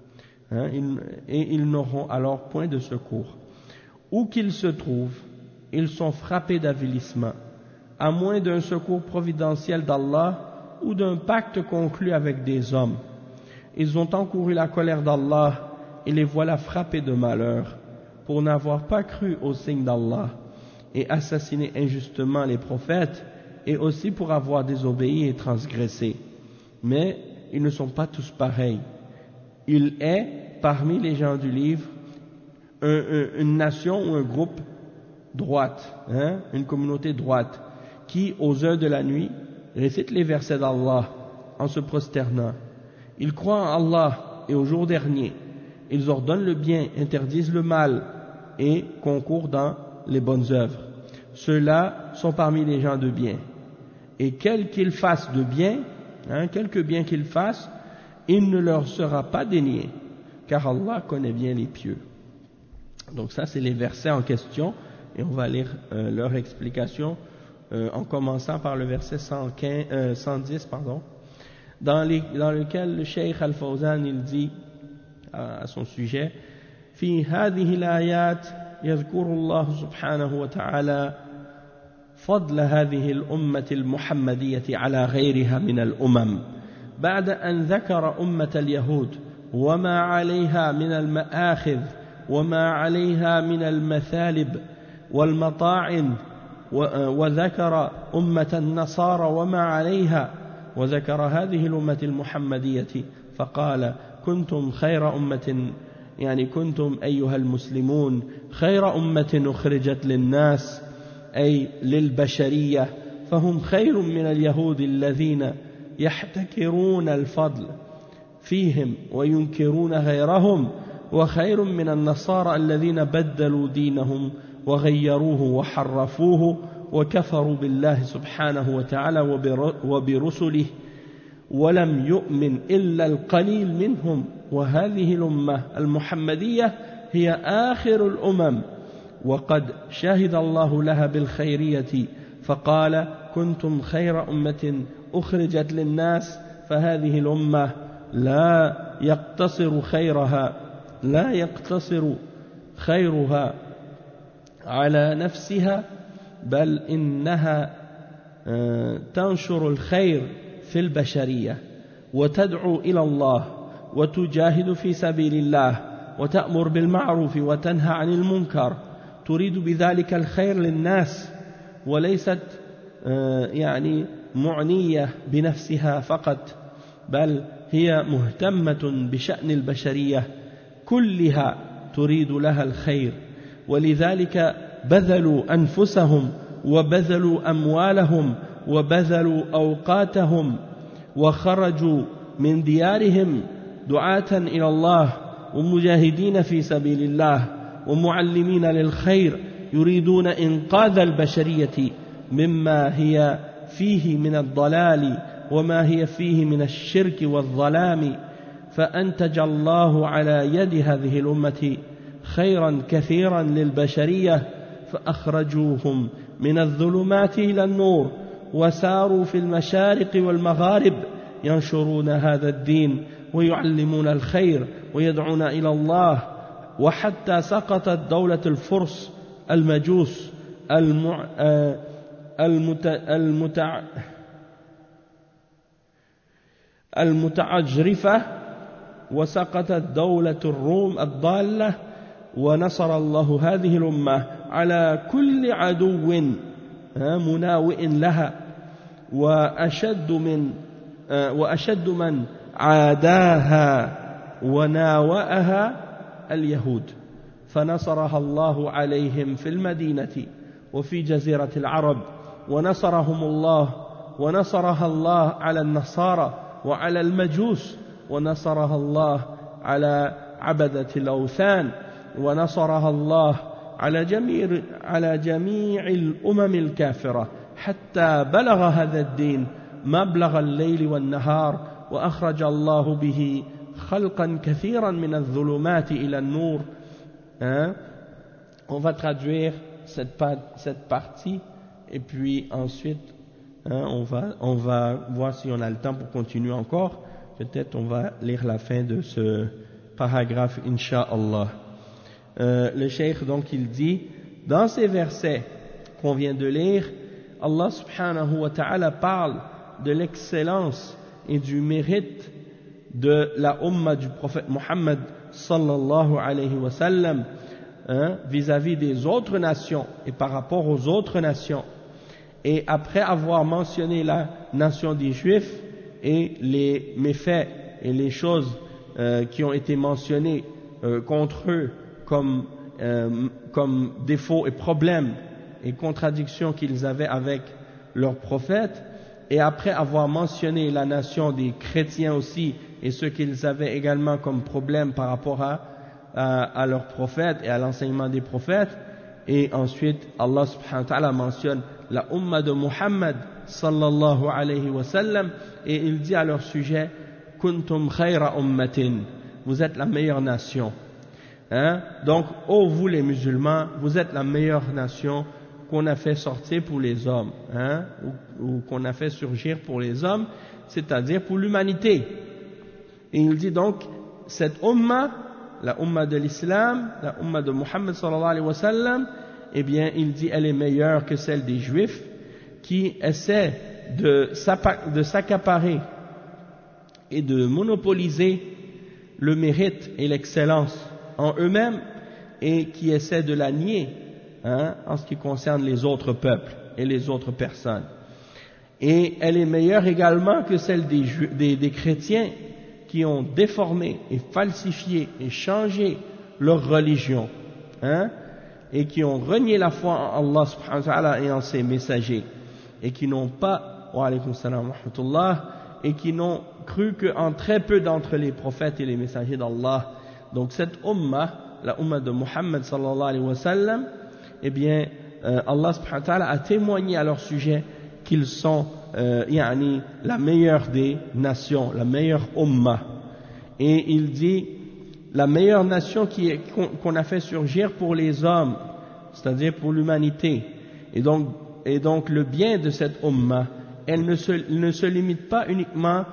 Et ils n'auront alors point de secours. Où qu'ils se trouvent, ils sont frappés d'avilissement, à moins d'un secours providentiel d'Allah ou d'un pacte conclu avec des hommes. Ils ont encouru la colère d'Allah et les voilà frappés de malheur pour n'avoir pas cru aux signes d'Allah et assassiné injustement les prophètes et aussi pour avoir désobéi et transgressé. Mais ils ne sont pas tous pareils. Il est, parmi les gens du livre, une nation ou un groupe droite, une communauté droite, qui, aux heures de la nuit, récite les versets d'Allah en se prosternant. Ils croient en Allah et au jour dernier. Ils ordonnent le bien, interdisent le mal et concourent dans les bonnes œuvres. Ceux-là sont parmi les gens de bien. Et quel qu'ils fassent de bien, quelque bien qu'ils fassent, il ne leur sera pas dénié, car Allah connaît bien les pieux. Donc ça, c'est les versets en question, et on va lire leur explication en commençant par le verset 110, dans lequel le Cheikh Al-Fawzan il dit à son sujet: في هذه الآيات يذكر الله سبحانه وتعالى فضل هذه الأمة المحمدية على غيرها من الأمم بعد أن ذكر أمة اليهود وما عليها من المآخذ وما عليها من المثالب والمطاعن وذكر أمة النصارى وما عليها وذكر هذه الأمة المحمدية فقال كنتم خير أمة يعني كنتم أيها المسلمون خير أمة أخرجت للناس أي للبشرية فهم خير من اليهود الذين يحتكرون الفضل فيهم وينكرون غيرهم وخير من النصارى الذين بدلوا دينهم وغيروه وحرفوه وكفروا بالله سبحانه وتعالى وبرسله ولم يؤمن إلا القليل منهم وهذه الأمة المحمدية هي آخر الأمم وقد شهد الله لها بالخيرية فقال كنتم خير أمة أخرجت للناس فهذه الأمة لا يقتصر خيرها على نفسها بل إنها تنشر الخير في البشرية وتدعو إلى الله وتجاهد في سبيل الله وتأمر بالمعروف وتنهى عن المنكر تريد بذلك الخير للناس وليست يعني معنية بنفسها فقط بل هي مهتمة بشأن البشرية كلها تريد لها الخير ولذلك بذلوا أنفسهم وبذلوا أموالهم وبذلوا أوقاتهم وخرجوا من ديارهم دعاة إلى الله ومجاهدين في سبيل الله ومعلمين للخير يريدون إنقاذ البشرية مما هي فيه من الضلال وما هي فيه من الشرك والظلام فأنتج الله على يد هذه الأمة خيرا كثيرا للبشرية فأخرجوهم من الظلمات إلى النور وساروا في المشارق والمغارب ينشرون هذا الدين ويعلمون الخير ويدعون إلى الله وحتى سقطت دولة الفرس المجوس المتعجرفة وسقطت دولة الروم الضالة ونصر الله هذه الأمة على كل عدو مناوئ لها وأشد من عاداها وناوأها اليهود فنصرها الله عليهم في المدينة وفي جزيرة العرب ونصرها الله على النصارى وعلى المجوس ونصرها الله على عبدة الأوثان ونصرها الله على جميع الأمم الكافرة حتى بلغ هذا الدين مبلغ الليل والنهار وأخرج الله به خلقا كثيرا من الظلمات إلى النور. On va traduire cette partie et puis ensuite on va voir si on a le temps pour continuer encore. Peut-être on va lire la fin de ce paragraphe, Inch'Allah. Le cheikh donc il dit, dans ces versets qu'on vient de lire, Allah subhanahu wa ta'ala parle de l'excellence et du mérite de la umma du prophète Muhammad sallallahu alayhi wa sallam vis-à-vis des autres nations et par rapport aux autres nations. Et après avoir mentionné la nation des Juifs et les méfaits et les choses qui ont été mentionnées contre eux comme défauts et problèmes et contradictions qu'ils avaient avec leur prophète, et après avoir mentionné la nation des chrétiens aussi et ce qu'ils avaient également comme problème par rapport à leur prophète et à l'enseignement des prophètes, et ensuite Allah subhanahu wa ta'ala mentionne la umma de Muhammad sallallahu alayhi wa sallam et il dit à leur sujet kuntum khayra ummatin, vous êtes la meilleure nation. Donc, ô vous les musulmans, vous êtes la meilleure nation qu'on a fait sortir pour les hommes, ou qu'on a fait surgir pour les hommes, c'est-à-dire pour l'humanité. Et il dit donc, cette umma, la umma de l'islam, la umma de Muhammad sallallahu alayhi wa sallam, eh bien, il dit, elle est meilleure que celle des Juifs, qui essaient de s'accaparer et de monopoliser le mérite et l'excellence en eux-mêmes et qui essaient de la nier en ce qui concerne les autres peuples et les autres personnes. Et elle est meilleure également que celle des chrétiens qui ont déformé et falsifié et changé leur religion et qui ont renié la foi en Allah subhanahu wa ta'ala et en ses messagers et qui n'ont pas wa alaykum salam wa rahmatullah et qui n'ont cru qu'en très peu d'entre les prophètes et les messagers d'Allah. Donc cette umma, la umma de Muhammad sallallahu alayhi wa sallam, eh bien Allah subhanahu wa ta'ala a témoigné à leur sujet qu'ils sont la meilleure des nations, la meilleure umma. Et il dit la meilleure nation qu'on a fait surgir pour les hommes, c'est-à-dire pour l'humanité. Et donc le bien de cette umma, elle ne se limite pas uniquement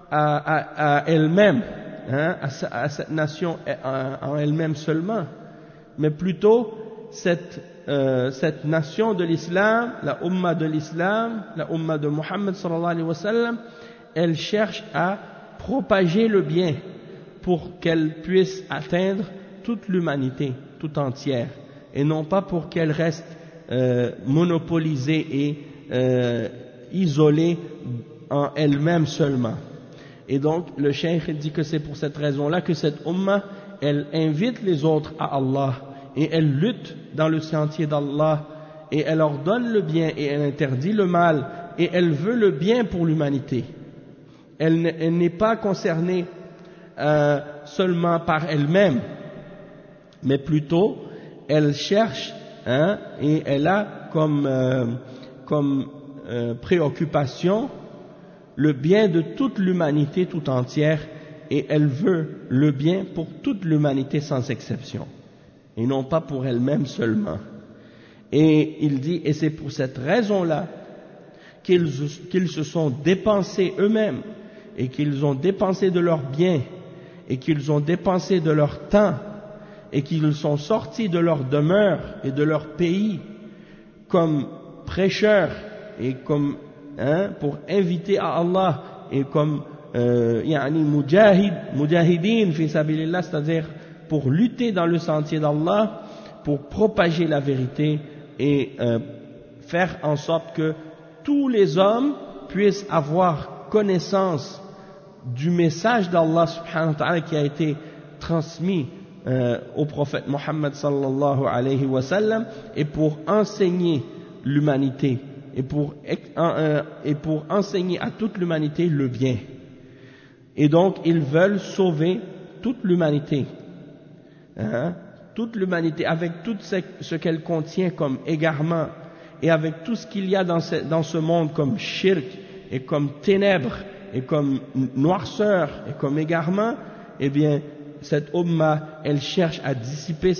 à elle-même, à cette nation en elle-même seulement, mais plutôt cette nation de l'islam, la umma de l'islam, la umma de Muhammad sallallahu alayhi wa sallam, elle cherche à propager le bien pour qu'elle puisse atteindre toute l'humanité tout entière, et non pas pour qu'elle reste monopolisée et isolée en elle-même seulement. Et donc le cheikh dit que c'est pour cette raison-là que cette ummah, elle invite les autres à Allah, et elle lutte dans le sentier d'Allah, et elle ordonne le bien et elle interdit le mal, et elle veut le bien pour l'humanité. Elle n'est pas concernée seulement par elle-même, mais plutôt elle cherche et elle a comme préoccupation le bien de toute l'humanité tout entière, et elle veut le bien pour toute l'humanité sans exception, et non pas pour elle-même seulement. Et il dit, et c'est pour cette raison-là qu'ils se sont dépensés eux-mêmes, et qu'ils ont dépensé de leurs biens, et qu'ils ont dépensé de leur temps, et qu'ils sont sortis de leur demeure et de leur pays comme prêcheurs et comme pour inviter à Allah, et comme mujahidin fi sabilillah, c'est-à-dire pour lutter dans le sentier d'Allah, pour propager la vérité et faire en sorte que tous les hommes puissent avoir connaissance du message d'Allah subhanahu wa ta'ala qui a été transmis au prophète Mohammed sallallahu alayhi wa sallam, et pour enseigner l'humanité et pour enseigner à toute l'humanité le bien. Et donc ils veulent sauver toute l'humanité, toute l'humanité avec tout ce qu'elle contient comme égarement, et avec tout ce qu'il y a dans ce monde comme shirk et comme ténèbres et comme noirceur et comme égarement. Eh bien, cette ummah, elle cherche à dissiper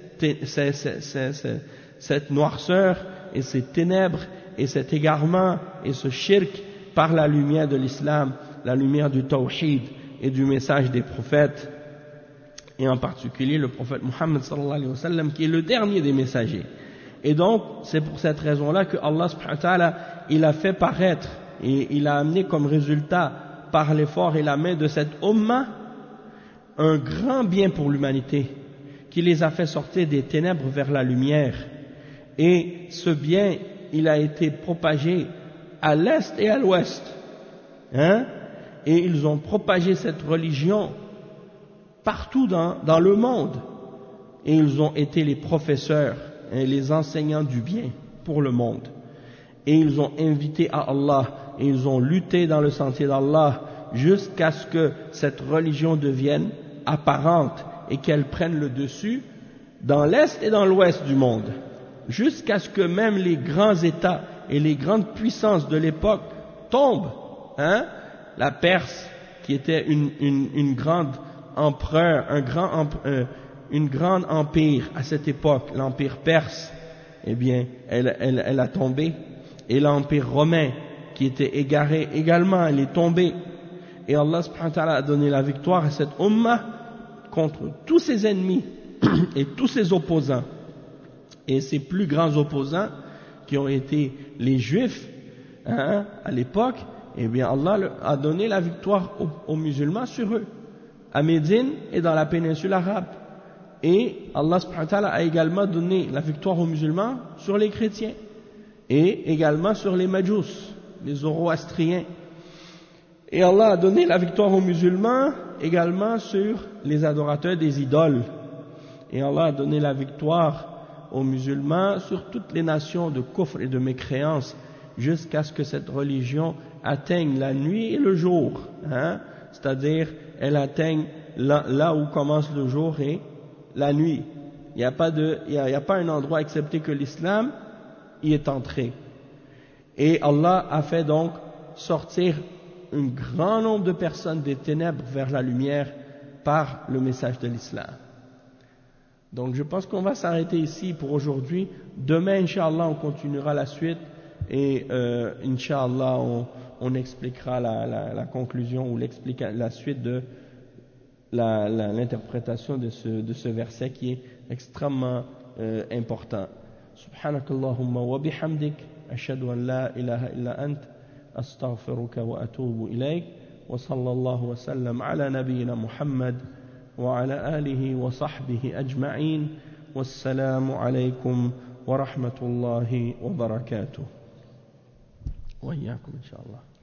cette noirceur et ces ténèbres et cet égarement et ce shirk par la lumière de l'islam, la lumière du tawhid et du message des prophètes, et en particulier le prophète Muhammad sallallahu alayhi wa sallam, qui est le dernier des messagers. Et donc c'est pour cette raison-là que Allah subhanahu wa ta'ala, il a fait paraître et il a amené comme résultat par l'effort et la main de cette ummah un grand bien pour l'humanité, qui les a fait sortir des ténèbres vers la lumière. Et ce bien, il a été propagé à l'est et à l'ouest, et ils ont propagé cette religion partout dans le monde, et ils ont été les professeurs et les enseignants du bien pour le monde, et ils ont invité à Allah, et ils ont lutté dans le sentier d'Allah jusqu'à ce que cette religion devienne apparente et qu'elle prenne le dessus dans l'est et dans l'ouest du monde, jusqu'à ce que même les grands États et les grandes puissances de l'époque tombent. La Perse, qui était une grande empereur, une grande empire à cette époque, l'empire perse, eh bien, elle a tombé. Et l'empire romain, qui était égaré également, elle est tombée. Et Allah subhanahu wa ta'ala a donné la victoire à cette ummah contre tous ses ennemis et tous ses opposants. Et ses plus grands opposants, qui ont été les Juifs à l'époque, eh bien Allah a donné la victoire aux musulmans sur eux, à Médine et dans la péninsule arabe. Et Allah subhanahu wa ta'ala a également donné la victoire aux musulmans sur les chrétiens, et également sur les Majous, les Zoroastriens. Et Allah a donné la victoire aux musulmans également sur les adorateurs des idoles. Et Allah a donné la victoire aux musulmans sur toutes les nations de kufr et de mécréance, jusqu'à ce que cette religion atteigne la nuit et le jour, c'est-à-dire elle atteigne là où commence le jour et la nuit. Il n'y a pas un endroit excepté que l'islam y est entré. Et Allah a fait donc sortir un grand nombre de personnes des ténèbres vers la lumière par le message de l'islam. Donc je pense qu'on va s'arrêter ici pour aujourd'hui. Demain, Inch'Allah, on continuera la suite, et Inch'Allah, on expliquera la conclusion ou la suite de l'interprétation de ce verset qui est extrêmement important. Subhanakallahumma wa bihamdik, ashhadu an la ilaha illa ant, astaghfiruka wa atubu ilayk, wa sallallahu wa sallam ala nabiyyina Muhammad وعلى آله وصحبه أجمعين والسلام عليكم ورحمة الله وبركاته وإياكم إن شاء الله.